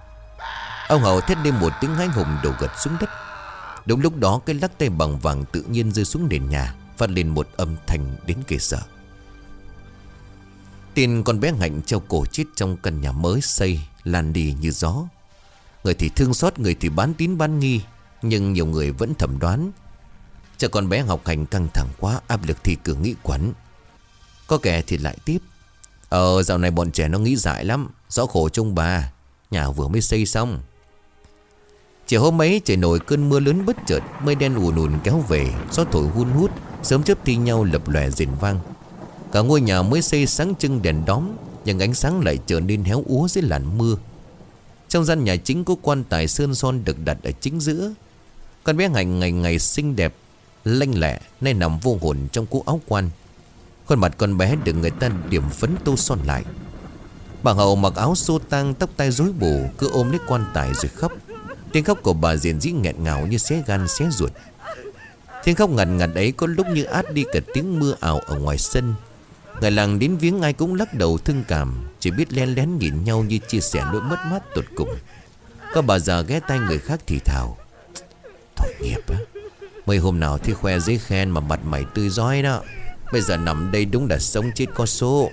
Ông Hậu thét lên một tiếng hãi hùng đổ gật xuống đất. Đúng lúc đó cái lắc tay bằng vàng tự nhiên rơi xuống nền nhà, phát lên một âm thanh đến ghê sợ. tin con bé Hạnh treo cổ chết trong căn nhà mới xây lan đi như gió. Người thì thương xót, người thì bán tín bán nghi, nhưng nhiều người vẫn thẩm đoán cho con bé học hành căng thẳng quá, áp lực thi cử nghĩ quẩn. Có kẻ thì lại tiếp: dạo này bọn trẻ nó nghĩ dại lắm, rõ khổ trông bà, nhà vừa mới xây xong. Chiều hôm ấy trời nổi cơn mưa lớn bất chợt, mây đen ùn ùn kéo về, gió thổi hun hút, sớm chớp thi nhau lập lòe rền vang. Cả ngôi nhà mới xây sáng trưng đèn đóm, nhưng ánh sáng lại trở nên héo úa dưới làn mưa. Trong gian nhà chính có quan tài sơn son được đặt ở chính giữa. Con bé Hạnh ngày ngày xinh đẹp lanh lẹ nay nằm vô hồn trong cú áo quan. Khuôn mặt con bé được người ta điểm phấn tô son lại. Bà Hậu mặc áo xô tang, tóc tai rối bù, cứ ôm lấy quan tài rồi khóc. Tiếng khóc của bà diện dĩ nghẹn ngào như xé gan xé ruột. Tiếng khóc ngằn ngặt ấy có lúc như át đi cả tiếng mưa ảo ở ngoài sân. Người làng đến viếng ai cũng lắc đầu thương cảm, chỉ biết len lén nhìn nhau như chia sẻ nỗi mất mát tột cùng. Có bà già ghé tai người khác thì thào: "Tội nghiệp á, mấy hôm nào thì khoe giấy khen mà mặt mày tươi rói đó, bây giờ nằm đây đúng là sống chết có số."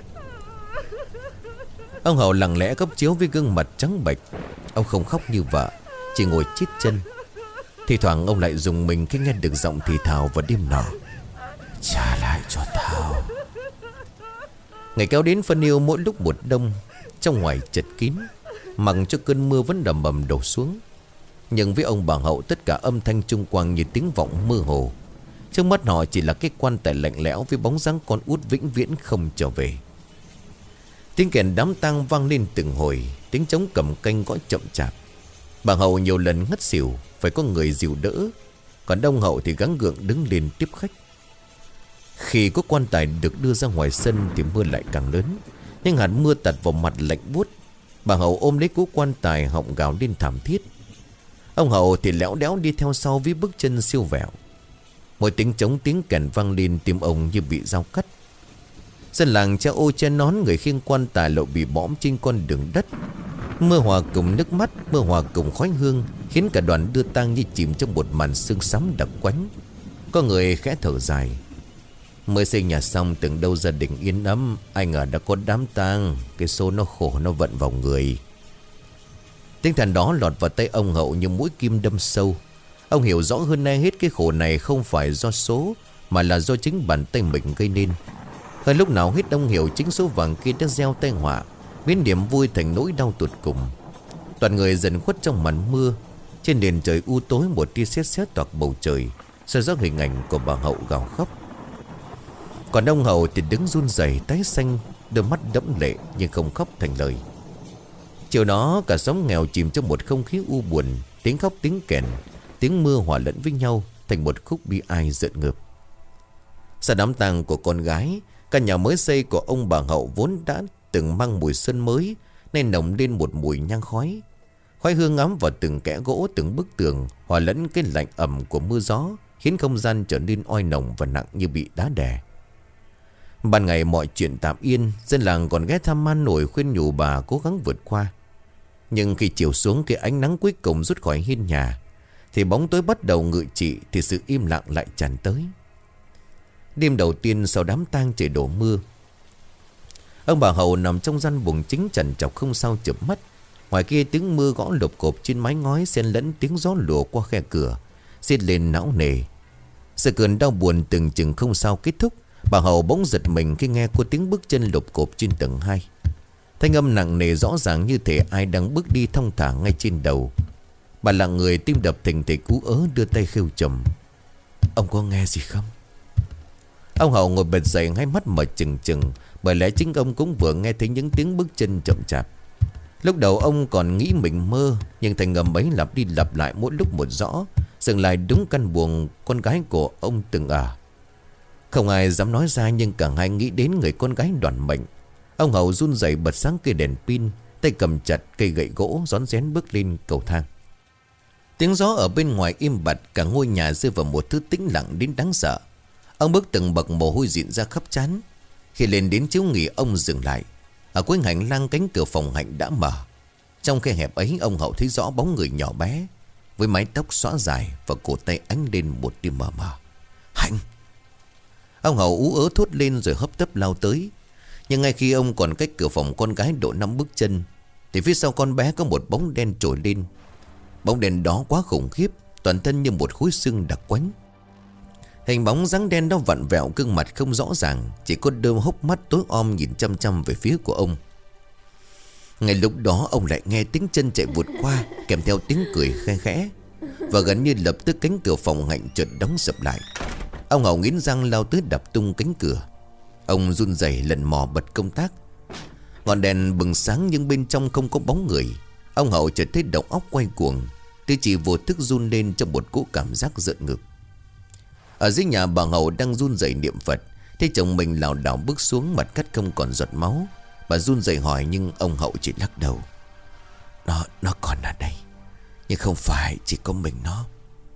Ông Hậu lặng lẽ gấp chiếu với gương mặt trắng bệch. Ông không khóc như vợ, chỉ ngồi chít chân. Thì thoảng ông lại dùng mình khi nghe được giọng thì thào vào đêm nọ: "Trả lại cho tao." Ngày kéo đến phân yêu mỗi lúc một đông. Trong ngoài chật kín, mặc cho cơn mưa vẫn đầm bầm đổ xuống. Nhưng với ông bà Hậu, tất cả âm thanh chung quanh như tiếng vọng mơ hồ. Trước mắt họ chỉ là cái quan tài lạnh lẽo với bóng dáng con út vĩnh viễn không trở về. Tiếng kèn đám tang vang lên từng hồi, tiếng trống cầm canh gõ chậm chạp. Bà Hậu nhiều lần ngất xỉu, phải có người dìu đỡ. Còn ông Hậu thì gắng gượng đứng lên tiếp khách. Khi có quan tài được đưa ra ngoài sân thì mưa lại càng lớn. Nhưng hạt mưa tạt vào mặt lạnh buốt. Bà Hậu ôm lấy cố quan tài, họng gào lên thảm thiết. Ông Hậu thì lẽo đẽo đi theo sau với bước chân siêu vẹo. Mỗi tiếng trống tiếng kèn vang lên, tim ông như bị dao cắt. Dân làng che ô che nón, người khiêng quan tài lộ bị bõm trên con đường đất. Mưa hòa cùng nước mắt, mưa hòa cùng khói hương, khiến cả đoàn đưa tang như chìm trong một màn sương sắm đặc quánh. Có người khẽ thở dài: mới xây nhà xong tưởng đâu gia đình yên ấm, ai ngờ đã có đám tang. Cái số nó khổ nó vận vào người. Tinh thần đó lọt vào tay ông Hậu như mũi kim đâm sâu. Ông hiểu rõ hơn ai hết cái khổ này không phải do số, mà là do chính bàn tay mình gây nên. Hơn lúc nào hết ông hiểu chính số vàng kia đã gieo tai họa, biến niềm vui thành nỗi đau tột cùng. Toàn người dần khuất trong màn mưa. Trên nền trời u tối, một tia sét sét toạc bầu trời, soi rõ hình ảnh của bà Hậu gào khóc. Còn ông Hậu thì đứng run rẩy tái xanh, đôi mắt đẫm lệ nhưng không khóc thành lời. Chiều đó cả xóm nghèo chìm trong một không khí u buồn. Tiếng khóc tiếng kèn, tiếng mưa hòa lẫn với nhau thành một khúc bi ai rợn ngợp. Sau đám tang của con gái, căn nhà mới xây của ông bà Hậu vốn đã từng mang mùi sơn mới, nên nồng lên một mùi nhang khói. Khói hương ấm vào từng kẽ gỗ, từng bức tường, hòa lẫn cái lạnh ẩm của mưa gió, khiến không gian trở nên oi nồng và nặng như bị đá đè. Ban ngày mọi chuyện tạm yên, dân làng còn ghé thăm man nổi khuyên nhủ bà cố gắng vượt qua. Nhưng khi chiều xuống, cái ánh nắng cuối cùng rút khỏi hiên nhà, thì bóng tối bắt đầu ngự trị, thì sự im lặng lại tràn tới. Đêm đầu tiên sau đám tang trời đổ mưa, ông bà Hậu nằm trong gian buồng chính trằn trọc không sao chợp mắt. Ngoài kia tiếng mưa gõ lộp cộp trên mái ngói, xen lẫn tiếng gió lùa qua khe cửa, xiết lên não nề. Sự cơn đau buồn từng chừng không sao kết thúc. Bà Hậu bỗng giật mình khi nghe có tiếng bước chân lộp cộp trên tầng 2. Thanh âm nặng nề rõ ràng như thể ai đang bước đi thong thả ngay trên đầu. Bà lặng người, tim đập thình thịch ú ớ, đưa tay khêu trầm: "Ông có nghe gì không?" Ông Hậu ngồi bật dậy, hai mắt mở trừng trừng, bởi lẽ chính ông cũng vừa nghe thấy những tiếng bước chân chậm chạp. Lúc đầu ông còn nghĩ mình mơ, nhưng thành âm ấy lặp đi lặp lại mỗi lúc một rõ, dừng lại đúng căn buồng con gái của ông từng ở. Không ai dám nói ra, nhưng cả hai nghĩ đến người con gái đoản mệnh. Ông Hậu run rẩy bật sáng cây đèn pin, tay cầm chặt cây gậy gỗ, rón rén bước lên cầu thang. Tiếng gió ở bên ngoài im bặt, cả ngôi nhà rơi vào một thứ tĩnh lặng đến đáng sợ. Ông bước từng bậc, mồ hôi rịn ra khắp trán. Khi lên đến chiếu nghỉ, ông dừng lại. Ở cuối hành lang, cánh cửa phòng Hạnh đã mở. Trong khe hẹp ấy, ông Hậu thấy rõ bóng người nhỏ bé, với mái tóc xõa dài và cổ tay ánh lên một tia mờ mờ. "Hạnh!" Ông Hậu ú ớ thốt lên rồi hấp tấp lao tới. Nhưng ngay khi ông còn cách cửa phòng con gái độ 5 bước chân, thì phía sau con bé có một bóng đen trồi lên. Bóng đen đó quá khủng khiếp, toàn thân như một khối xương đặc quánh. Hình bóng dáng đen đó vặn vẹo, gương mặt không rõ ràng, chỉ có đôi hốc mắt tối om nhìn chăm chăm về phía của ông. Ngay lúc đó ông lại nghe tiếng chân chạy vụt qua, kèm theo tiếng cười khe khẽ. Và gần như lập tức cánh cửa phòng Hạnh chợt đóng sập lại. Ông Hậu nghiến răng lao tới đập tung cánh cửa. Ông run rẩy lần mò bật công tắc. Ngọn đèn bừng sáng nhưng bên trong không có bóng người. Ông Hậu chợt thấy đầu óc quay cuồng, tứ chỉ vô thức run lên trong một cỗ cảm giác giận ngực. Ở dưới nhà, bà Hậu đang run rẩy niệm Phật, thấy chồng mình lảo đảo bước xuống, mặt cắt không còn giọt máu. Bà run rẩy hỏi nhưng ông Hậu chỉ lắc đầu. Nó còn ở đây, nhưng không phải chỉ có mình nó.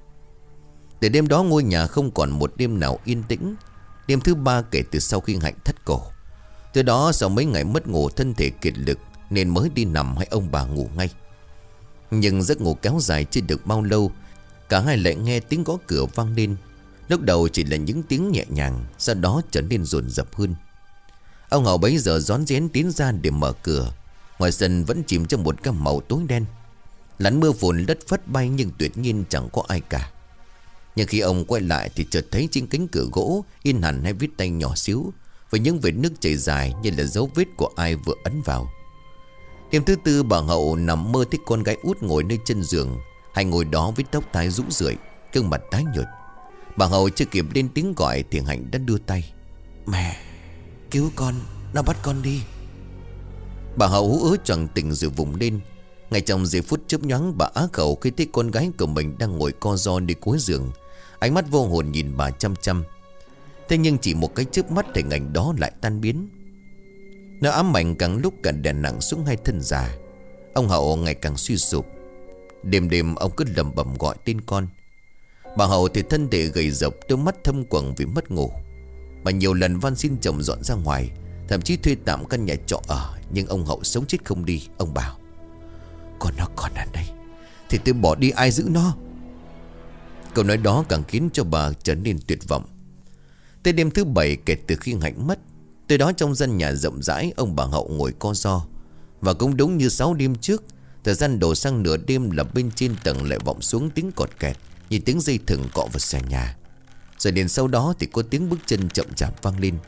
Từ đêm đó ngôi nhà không còn một đêm nào yên tĩnh. Đêm thứ 3 kể từ sau khi Hạnh thất cổ. Từ đó sau mấy ngày mất ngủ, thân thể kiệt lực nên mới đi nằm hay ông bà ngủ ngay. Nhưng giấc ngủ kéo dài chưa được bao lâu, cả hai lại nghe tiếng gõ cửa vang lên. Lúc đầu chỉ là những tiếng nhẹ nhàng, sau đó trở nên dồn dập hơn. Ông Hậu bấy giờ rón rén tiến ra để mở cửa. Ngoài sân vẫn chìm trong một cái màu tối đen. Làn mưa phùn đất phất bay nhưng tuyệt nhiên chẳng có ai cả. Nhưng khi ông quay lại thì chợt thấy trên cánh cửa gỗ in hẳn hai vết tay nhỏ xíu, với những vết nước chảy dài như là dấu vết của ai vừa ấn vào. Đêm thứ 4 bà Hậu nằm mơ thấy con gái út ngồi nơi chân giường. Hay ngồi đó với tóc tai rũ rượi, gương mặt tái nhợt. Bà Hậu chưa kịp lên tiếng gọi thì Hạnh đã đưa tay. Mẹ, cứu con, nó bắt con đi. Bà Hậu hú ớ choàng tỉnh rồi vùng lên. Ngay trong giây phút chớp nhoáng, bà á khẩu khi thấy con gái của mình đang ngồi co ro đi cuối giường, ánh mắt vô hồn nhìn bà chăm chăm. Thế nhưng chỉ một cái chớp mắt hình ảnh đó lại tan biến. Nó ám ảnh càng lúc càng đè nặng xuống hai thân già. Ông Hậu ngày càng suy sụp. Đêm đêm ông cứ lẩm bẩm gọi tên con. Bà Hậu thì thân thể gầy rộc, đôi mắt thâm quầng vì mất ngủ. Bà nhiều lần van xin chồng dọn ra ngoài, thậm chí thuê tạm căn nhà trọ ở. Nhưng ông Hậu sống chết không đi. Ông bảo con nó còn ở đây thì tôi bỏ đi ai giữ nó. Câu nói đó càng khiến cho bà trở nên tuyệt vọng. Tới đêm thứ 7 kể từ khi Hạnh mất, tới đó trong gian nhà rộng rãi, ông bà Hậu ngồi co ro. Và cũng đúng như 6 đêm trước, thời gian đổ sang nửa đêm là bên trên tầng lại vọng xuống tiếng cọt kẹt, như tiếng dây thừng cọ vào sàn nhà. Rồi đến sau đó thì có tiếng bước chân chậm chạp vang lên.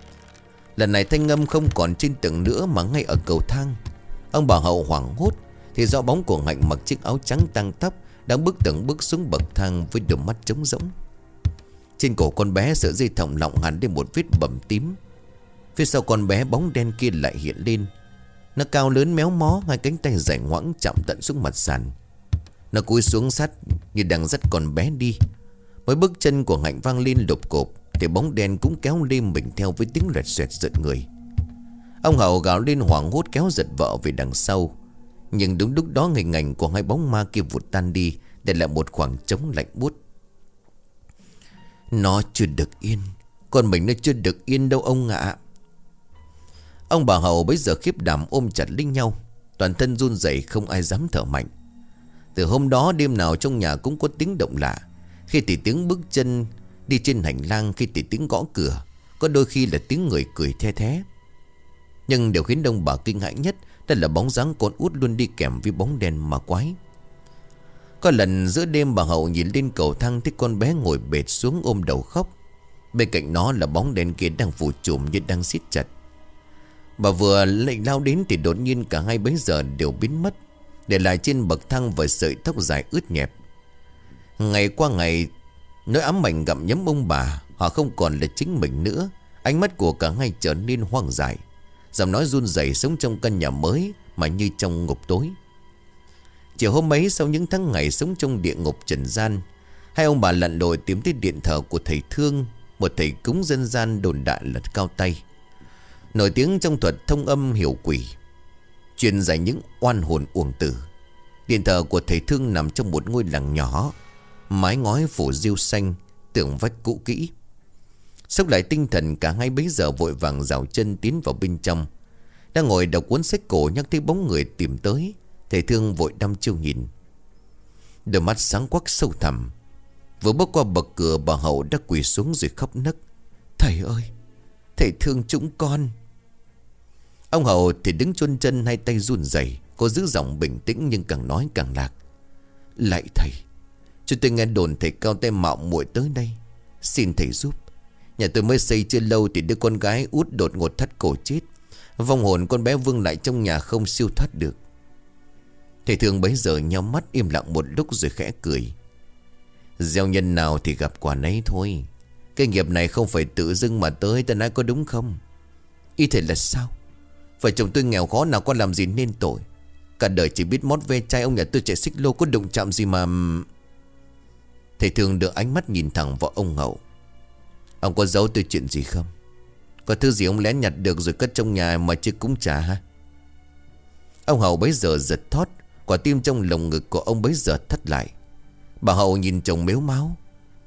Lần này thanh âm không còn trên tầng nữa mà ngay ở cầu thang. Ông bà Hậu hoảng hốt thì rõ bóng của Hạnh mặc chiếc áo trắng tang tóc đang bước từng bước xuống bậc thang với đôi mắt trống rỗng. Trên cổ con bé sợi dây thòng lọng hẳn lên một vết bầm tím. Phía sau con bé bóng đen kia lại hiện lên. Nó cao lớn méo mó, hai cánh tay dài ngoãng chạm tận xuống mặt sàn. Nó cúi xuống sát như đang dắt con bé đi. Mỗi bước chân của Hạnh vang lên lộp cộp thì bóng đen cũng kéo lên mình theo với tiếng loẹt xoẹt giật người. Ông Hậu gào lên hoảng hốt kéo giật vợ về đằng sau. Nhưng đúng lúc đó hình ảnh của hai bóng ma kia vụt tan đi, để lại một khoảng trống lạnh buốt. Nó chưa được yên, con mình nó chưa được yên đâu ông ạ. Ông bà Hậu bấy giờ khiếp đảm ôm chặt lấy nhau, toàn thân run rẩy không ai dám thở mạnh. Từ hôm đó đêm nào trong nhà cũng có tiếng động lạ. Khi thì tiếng bước chân đi trên hành lang, khi thì tiếng gõ cửa, có đôi khi là tiếng người cười the thé. Nhưng điều khiến ông bà kinh hãi nhất đó là bóng dáng con út luôn đi kèm với bóng đen ma quái. Có lần giữa đêm bà Hậu nhìn lên cầu thang thấy con bé ngồi bệt xuống ôm đầu khóc. Bên cạnh nó là bóng đen kia đang phủ trùm như đang siết chặt. Bà vừa lại lao đến thì đột nhiên cả hai bấy giờ đều biến mất, để lại trên bậc thang vài sợi tóc dài ướt nhẹp. Ngày qua ngày, nỗi ám ảnh gặm nhấm ông bà. Họ không còn là chính mình nữa. Ánh mắt của cả hai trở nên hoang dại, giọng nói run rẩy sống trong căn nhà mới mà như trong ngục tối. Chiều hôm ấy, sau những tháng ngày sống trong địa ngục trần gian, hai ông bà lặn lội tìm tới điện thờ của thầy Thương, một thầy cúng dân gian đồn đại là cao tay, nổi tiếng trong thuật thông âm hiểu quỷ, truyền giải những oan hồn uổng tử. Điện thờ của thầy Thương nằm trong một ngôi làng nhỏ, mái ngói phủ rêu xanh, tường vách cũ kỹ. Sốc lại tinh thần, cả hai bấy giờ vội vàng rào chân tiến vào bên trong. Đang ngồi đọc cuốn sách cổ, nhắc thấy bóng người tìm tới. Thầy Thương vội đăm chiêu nhìn, đôi mắt sáng quắc sâu thẳm. Vừa bước qua bậc cửa, bà Hậu đã quỳ xuống rồi khóc nấc. Thầy ơi, thầy thương chúng con. Ông Hậu thì đứng chôn chân, hai tay run rẩy. Cô giữ giọng bình tĩnh nhưng càng nói càng lạc. Lạy thầy, chúng tôi nghe đồn thầy cao tay mạo muội tới đây, xin thầy giúp. Nhà tôi mới xây chưa lâu thì đứa con gái út đột ngột thắt cổ chết. Vong hồn con bé vương lại trong nhà không siêu thoát được. Thầy Thương bấy giờ nhắm mắt im lặng một lúc rồi khẽ cười. Gieo nhân nào thì gặp quả nấy thôi. Cái nghiệp này không phải tự dưng mà tới, ta nói có đúng không? Ý thầy là sao? Vợ chồng tôi nghèo khó nào có làm gì nên tội. Cả đời chỉ biết mót ve chai, ông nhà tôi chạy xích lô có đụng chạm gì mà... Thầy Thương đưa ánh mắt nhìn thẳng vào ông Hậu. Ông có giấu tôi chuyện gì không? Có thứ gì ông lén nhặt được rồi cất trong nhà mà chưa cúng trả hả? Ông Hậu bấy giờ giật thót. Quả tim trong lồng ngực của ông bấy giờ thắt lại. Bà Hậu nhìn chồng mếu máo.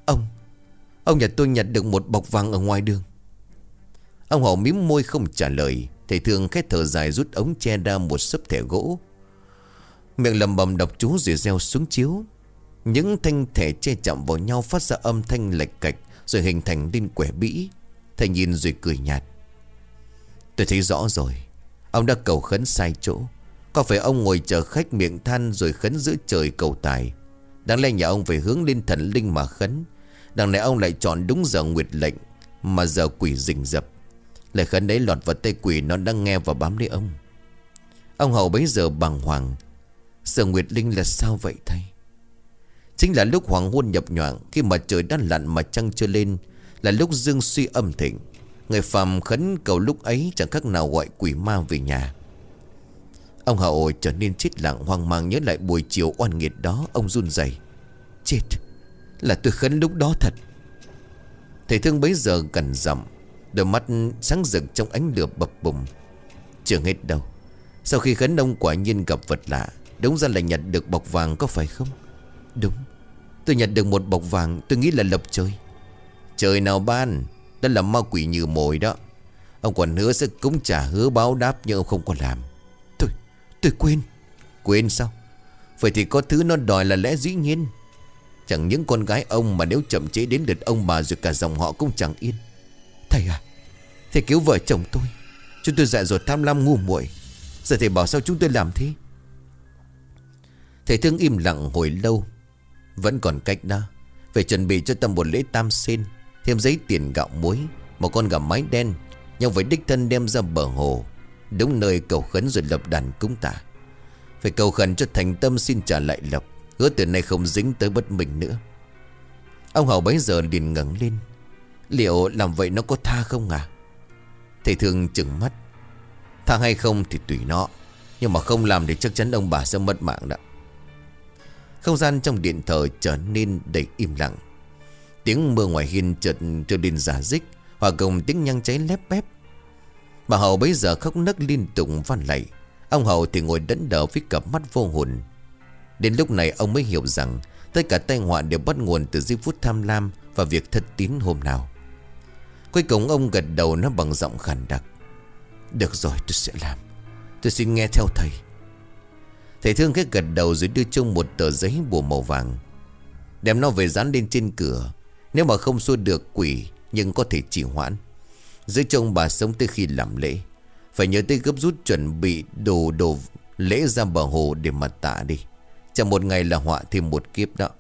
Ông nhà tôi nhặt được một bọc vàng ở ngoài đường. Ông Hậu mím môi không trả lời. Thầy Thương khét thở dài rút ống che ra một xấp thẻ gỗ. Miệng lầm bầm đọc chú rồi gieo xuống chiếu. Những thanh thẻ che chạm vào nhau phát ra âm thanh lệch cạch, rồi hình thành lên quẻ bĩ. Thầy nhìn rồi cười nhạt. Tôi thấy rõ rồi. Ông đã cầu khấn sai chỗ. Có phải ông ngồi chờ khách miệng than rồi khấn giữa trời cầu tài? Đáng lẽ nhà ông phải hướng lên thần linh mà khấn. Đằng này ông lại chọn đúng giờ nguyệt lệnh, mà giờ quỷ rình rập. Lời khấn đấy lọt vào tay quỷ, nó đang nghe và bám lấy ông. Ông Hậu bấy giờ bàng hoàng. Giờ nguyệt linh là sao vậy thầy? Chính là lúc hoàng hôn nhập nhoạng, khi mặt trời đã lặn mà trăng chưa lên, là lúc dương suy âm thịnh. Người phàm khấn cầu lúc ấy chẳng khác nào gọi quỷ ma về nhà. Ông Hậu trở nên chết lặng, hoang mang nhớ lại buổi chiều oan nghiệt đó. Ông run rẩy. Chết, là tôi khấn lúc đó thật. Thầy Thương bấy giờ gần giọng, đôi mắt sáng rực trong ánh lửa bập bùng. Chưa hết đâu. Sau khi khấn ông quả nhiên gặp vật lạ. Đúng ra là nhặt được bọc vàng có phải không? Đúng, tôi nhặt được một bọc vàng. Tôi nghĩ là lập trời. Trời nào ban, đó là ma quỷ như mồi đó. Ông còn hứa sẽ cúng trả, hứa báo đáp, nhưng ông không có làm. Tôi quên. Quên sao? Vậy thì có thứ nó đòi là lẽ dĩ nhiên. Chẳng những con gái ông mà nếu chậm chế đến lượt ông bà rồi cả dòng họ cũng chẳng yên. Thầy à, thầy cứu vợ chồng tôi. Chúng tôi dại dột tham lam ngu muội. Giờ thầy bảo sao chúng tôi làm thế? Thầy Thương im lặng hồi lâu. Vẫn còn cách đó. Phải chuẩn bị cho tâm một lễ tam sen, thêm giấy tiền gạo muối, một con gà mái đen, nhưng phải đích thân đem ra bờ hồ, đúng nơi cầu khấn rồi lập đàn cúng tạ. Phải cầu khẩn cho thành tâm xin trả lại lộc, hứa từ nay không dính tới bất mình nữa. Ông Hậu bấy giờ liền ngẩng lên. Liệu làm vậy nó có tha không à? Thầy Thương chừng mắt. Tha hay không thì tùy nó, nhưng mà không làm thì chắc chắn ông bà sẽ mất mạng đó. Không gian trong điện thờ trở nên đầy im lặng. Tiếng mưa ngoài hiên chợt trở nên rả rích, hòa cùng tiếng nhang cháy lép bép. Bà Hậu bấy giờ khóc nấc liên tục van lạy. Ông Hậu thì ngồi đẫn đờ với cặp mắt vô hồn. Đến lúc này ông mới hiểu rằng tất cả tai họa đều bắt nguồn từ giây phút tham lam và việc thất tín hôm nào. Cuối cùng ông gật đầu nó bằng giọng khàn đặc. Được rồi, tôi sẽ làm. Tôi xin nghe theo thầy. Thầy Thương cái gật đầu rồi đưa chung một tờ giấy bùa màu vàng. Đem nó về dán lên trên cửa. Nếu mà không xua được quỷ, nhưng có thể trì hoãn. Giữ trông bà sống tới khi làm lễ. Phải nhớ tới gấp rút chuẩn bị đồ lễ ra bờ hồ để mà tạ đi. Chẳng một ngày là họa thêm một kiếp đó.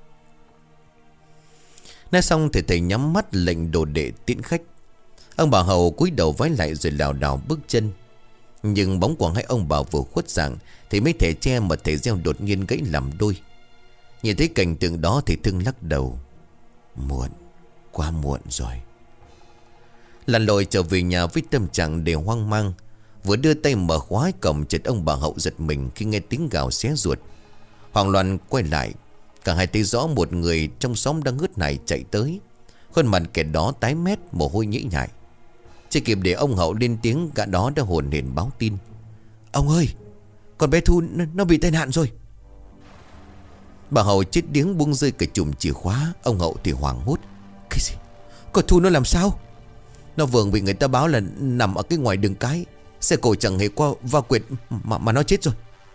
Nói xong thì thầy nhắm mắt lệnh đồ đệ tiễn khách. Ông bà Hậu cúi đầu vái lại rồi lảo đảo bước chân. Nhưng bóng của hai ông bà vừa khuất dạng thì mấy thẻ tre mà thầy gieo đột nhiên gãy làm đôi. Nhìn thấy cảnh tượng đó thì Thương lắc đầu. Muộn, quá muộn rồi. Lặn lội trở về nhà với tâm trạng đều hoang mang. Vừa đưa tay mở khóa cổng, chợt ông bà Hậu giật mình khi nghe tiếng gào xé ruột. Hoảng loạn quay lại, cả hai thấy rõ một người trong xóm đang hớt hải chạy tới. Khuôn mặt kẻ đó tái mét, mồ hôi nhễ nhại. Chưa kịp để ông Hậu lên tiếng, gã đó đã hồn hển báo tin. Ông ơi, con bé Thu nó bị tai nạn rồi. Bà Hậu chết điếng buông rơi cả chùm chìa khóa. Ông Hậu thì hoảng hốt. Cái gì? Con Thu nó làm sao? Nó vừa bị người ta báo là nằm ở cái ngoài đường cái. Xe cộ chẳng hề qua va quẹt mà nó chết rồi.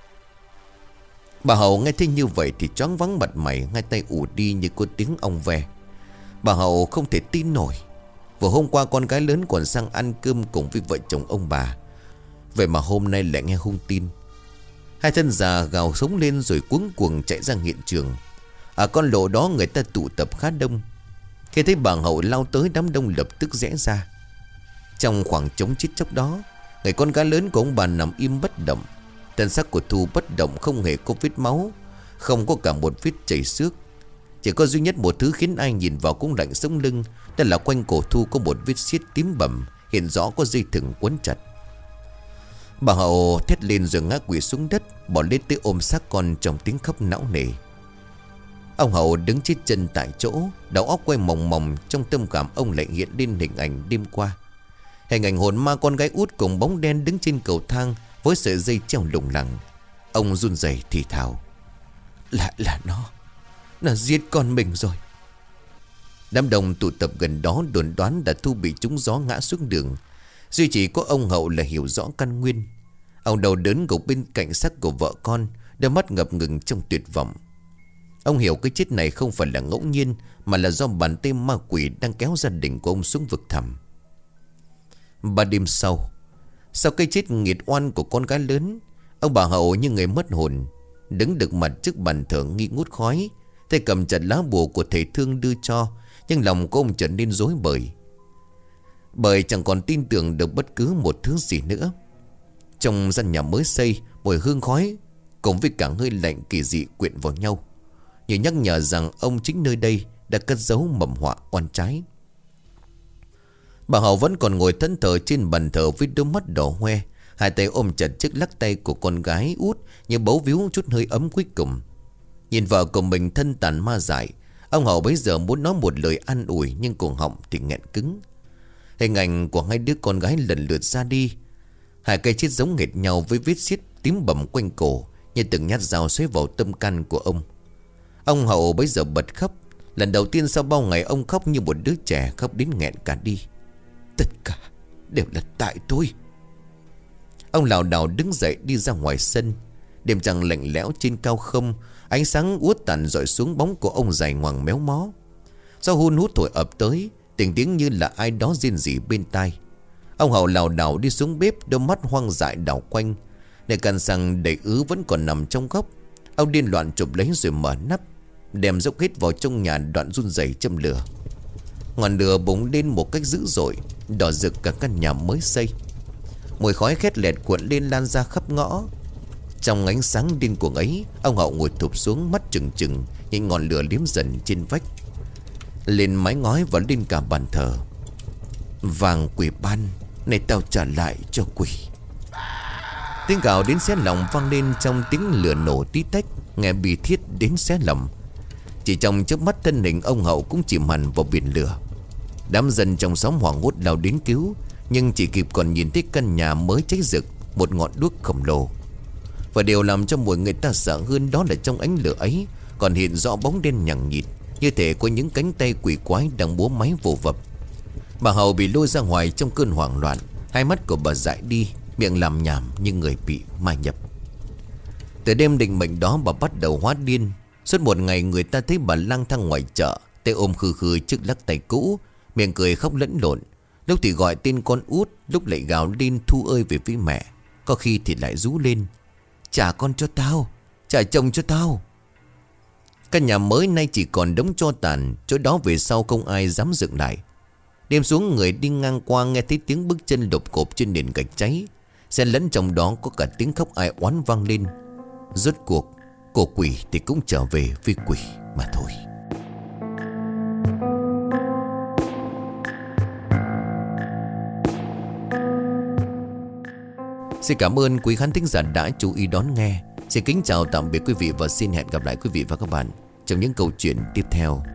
Bà Hậu nghe thấy như vậy thì choáng váng mặt mày, hai tay ù đi như có tiếng ong ve. Bà Hậu không thể tin nổi. Vừa hôm qua con gái lớn còn sang ăn cơm cùng với vợ chồng ông bà. Vậy mà hôm nay lại nghe hung tin. Hai thân già gào sống lên rồi cuống cuồng chạy ra hiện trường. Ở con lộ đó người ta tụ tập khá đông. Khi thấy bà Hậu lao tới, đám đông lập tức rẽ ra. Trong khoảng trống chít chóc đó, người con gái lớn của ông bà nằm im bất động. Thân xác của Thu bất động, không hề có vết máu, không có cả một vết chảy xước. Chỉ có duy nhất một thứ khiến ai nhìn vào cũng lạnh sống lưng. Đó là quanh cổ Thu có một vết xiết tím bầm, hiện rõ có dây thừng quấn chặt. Bà Hậu thét lên rồi ngã quỵ xuống đất, bỏ lên tới ôm xác con trong tiếng khóc não nề. Ông Hậu đứng chết chân tại chỗ, đầu óc quay mòng mòng. Trong tâm cảm ông lại hiện lên hình ảnh đêm qua. Hình ảnh hồn ma con gái út cùng bóng đen đứng trên cầu thang với sợi dây treo lủng lẳng. Ông run rẩy thì thào: Là nó giết con mình rồi. Đám đông tụ tập gần đó đồn đoán đã Thu bị trúng gió ngã xuống đường. Duy chỉ có ông Hậu là hiểu rõ căn nguyên. Ông đầu đớn gục bên cạnh xác của vợ con, đôi mắt ngập ngừng trong tuyệt vọng. Ông hiểu cái chết này không phải là ngẫu nhiên, mà là do bàn tay ma quỷ đang kéo gia đình của ông xuống vực thẳm. 3 đêm sau cái chết nghiệt oan của con gái lớn, ông bà Hậu như người mất hồn, đứng được mặt trước bàn thờ nghi ngút khói, tay cầm chặt lá bùa của thầy thương đưa cho. Nhưng lòng của ông trở nên rối bời, bởi chẳng còn tin tưởng được bất cứ một thứ gì nữa. Trong gian nhà mới xây, mùi hương khói cùng với cả hơi lạnh kỳ dị quyện vào nhau, như nhắc nhở rằng ông chính nơi đây đã cất giấu mầm họa oan trái. Bà Hậu vẫn còn ngồi thẫn thờ trên bàn thờ với đôi mắt đỏ hoe, hai tay ôm chặt chiếc lắc tay của con gái út như bấu víu chút hơi ấm cuối cùng. Nhìn vợ của mình thân tàn ma dại, ông Hậu bấy giờ muốn nói một lời an ủi, nhưng cổ họng thì nghẹn cứng. Hình ảnh của hai đứa con gái lần lượt ra đi. Hai cây chết giống hệt nhau với vết xiết tím bầm quanh cổ, như từng nhát dao xoáy vào tâm can của ông. Ông Hậu bấy giờ bật khóc. Lần đầu tiên sau bao ngày ông khóc như một đứa trẻ, khóc đến nghẹn cả đi. Tất cả đều là tại tôi. Ông lảo đảo đứng dậy đi ra ngoài sân. Đêm trăng lạnh lẽo trên cao không, ánh sáng uất tàn rọi xuống bóng của ông dài ngoằng méo mó. Gió hun hút thổi ập tới, từng tiếng như là ai đó rên rỉ bên tai. Ông Hậu lảo đảo đi xuống bếp, đôi mắt hoang dại đảo quanh. Để căn xăng đầy ứ vẫn còn nằm trong góc. Ông điên loạn chụp lấy rồi mở nắp, đem dốc hết vào trong nhà, đoạn run rẩy châm lửa. Ngọn lửa bùng lên một cách dữ dội, đỏ rực cả căn nhà mới xây. Mùi khói khét lẹt cuộn lên lan ra khắp ngõ. Trong ánh sáng điên cuồng ấy, ông Hậu ngồi thụp xuống, mắt trừng trừng nhìn ngọn lửa liếm dần trên vách, lên mái ngói và lên cả bàn thờ. Vàng quỷ ban, này tao trả lại cho quỷ. Tiếng gào đến xé lòng vang lên trong tiếng lửa nổ tí tách, nghe bi thiết đến xé lòng. Chỉ trong chớp mắt thân hình ông Hậu cũng chìm hẳn vào biển lửa. Đám dân trong xóm hoảng hốt lao đến cứu, nhưng chỉ kịp còn nhìn thấy căn nhà mới cháy rực, một ngọn đuốc khổng lồ. Và điều làm cho mọi người ta sợ hơn đó là trong ánh lửa ấy còn hiện rõ bóng đen nhằng nhịt, như thể có những cánh tay quỷ quái đang búa máy vồ vập. Bà Hậu bị lôi ra ngoài trong cơn hoảng loạn, hai mắt của bà dại đi, miệng làm nhảm như người bị ma nhập. Từ đêm định mệnh đó bà bắt đầu hóa điên. Suốt một ngày người ta thấy bà lang thang ngoài chợ, tay ôm khư khư chiếc lắc tay cũ, miệng cười khóc lẫn lộn. Lúc thì gọi tên con út, lúc lại gào lên Thu ơi về với mẹ, có khi thì lại rú lên: trả con cho tao, trả chồng cho tao. Căn nhà mới nay chỉ còn đống tro tàn, chỗ đó về sau không ai dám dựng lại. Đêm xuống, người đi ngang qua nghe thấy tiếng bước chân đột cộp trên nền gạch cháy, xen lẫn trong đó có cả tiếng khóc ai oán vang lên. Rốt cuộc cô quỷ thì cũng trở về với quỷ mà thôi. Xin cảm ơn quý khán thính giả đã chú ý đón nghe. Xin kính chào tạm biệt quý vị và xin hẹn gặp lại quý vị và các bạn trong những câu chuyện tiếp theo.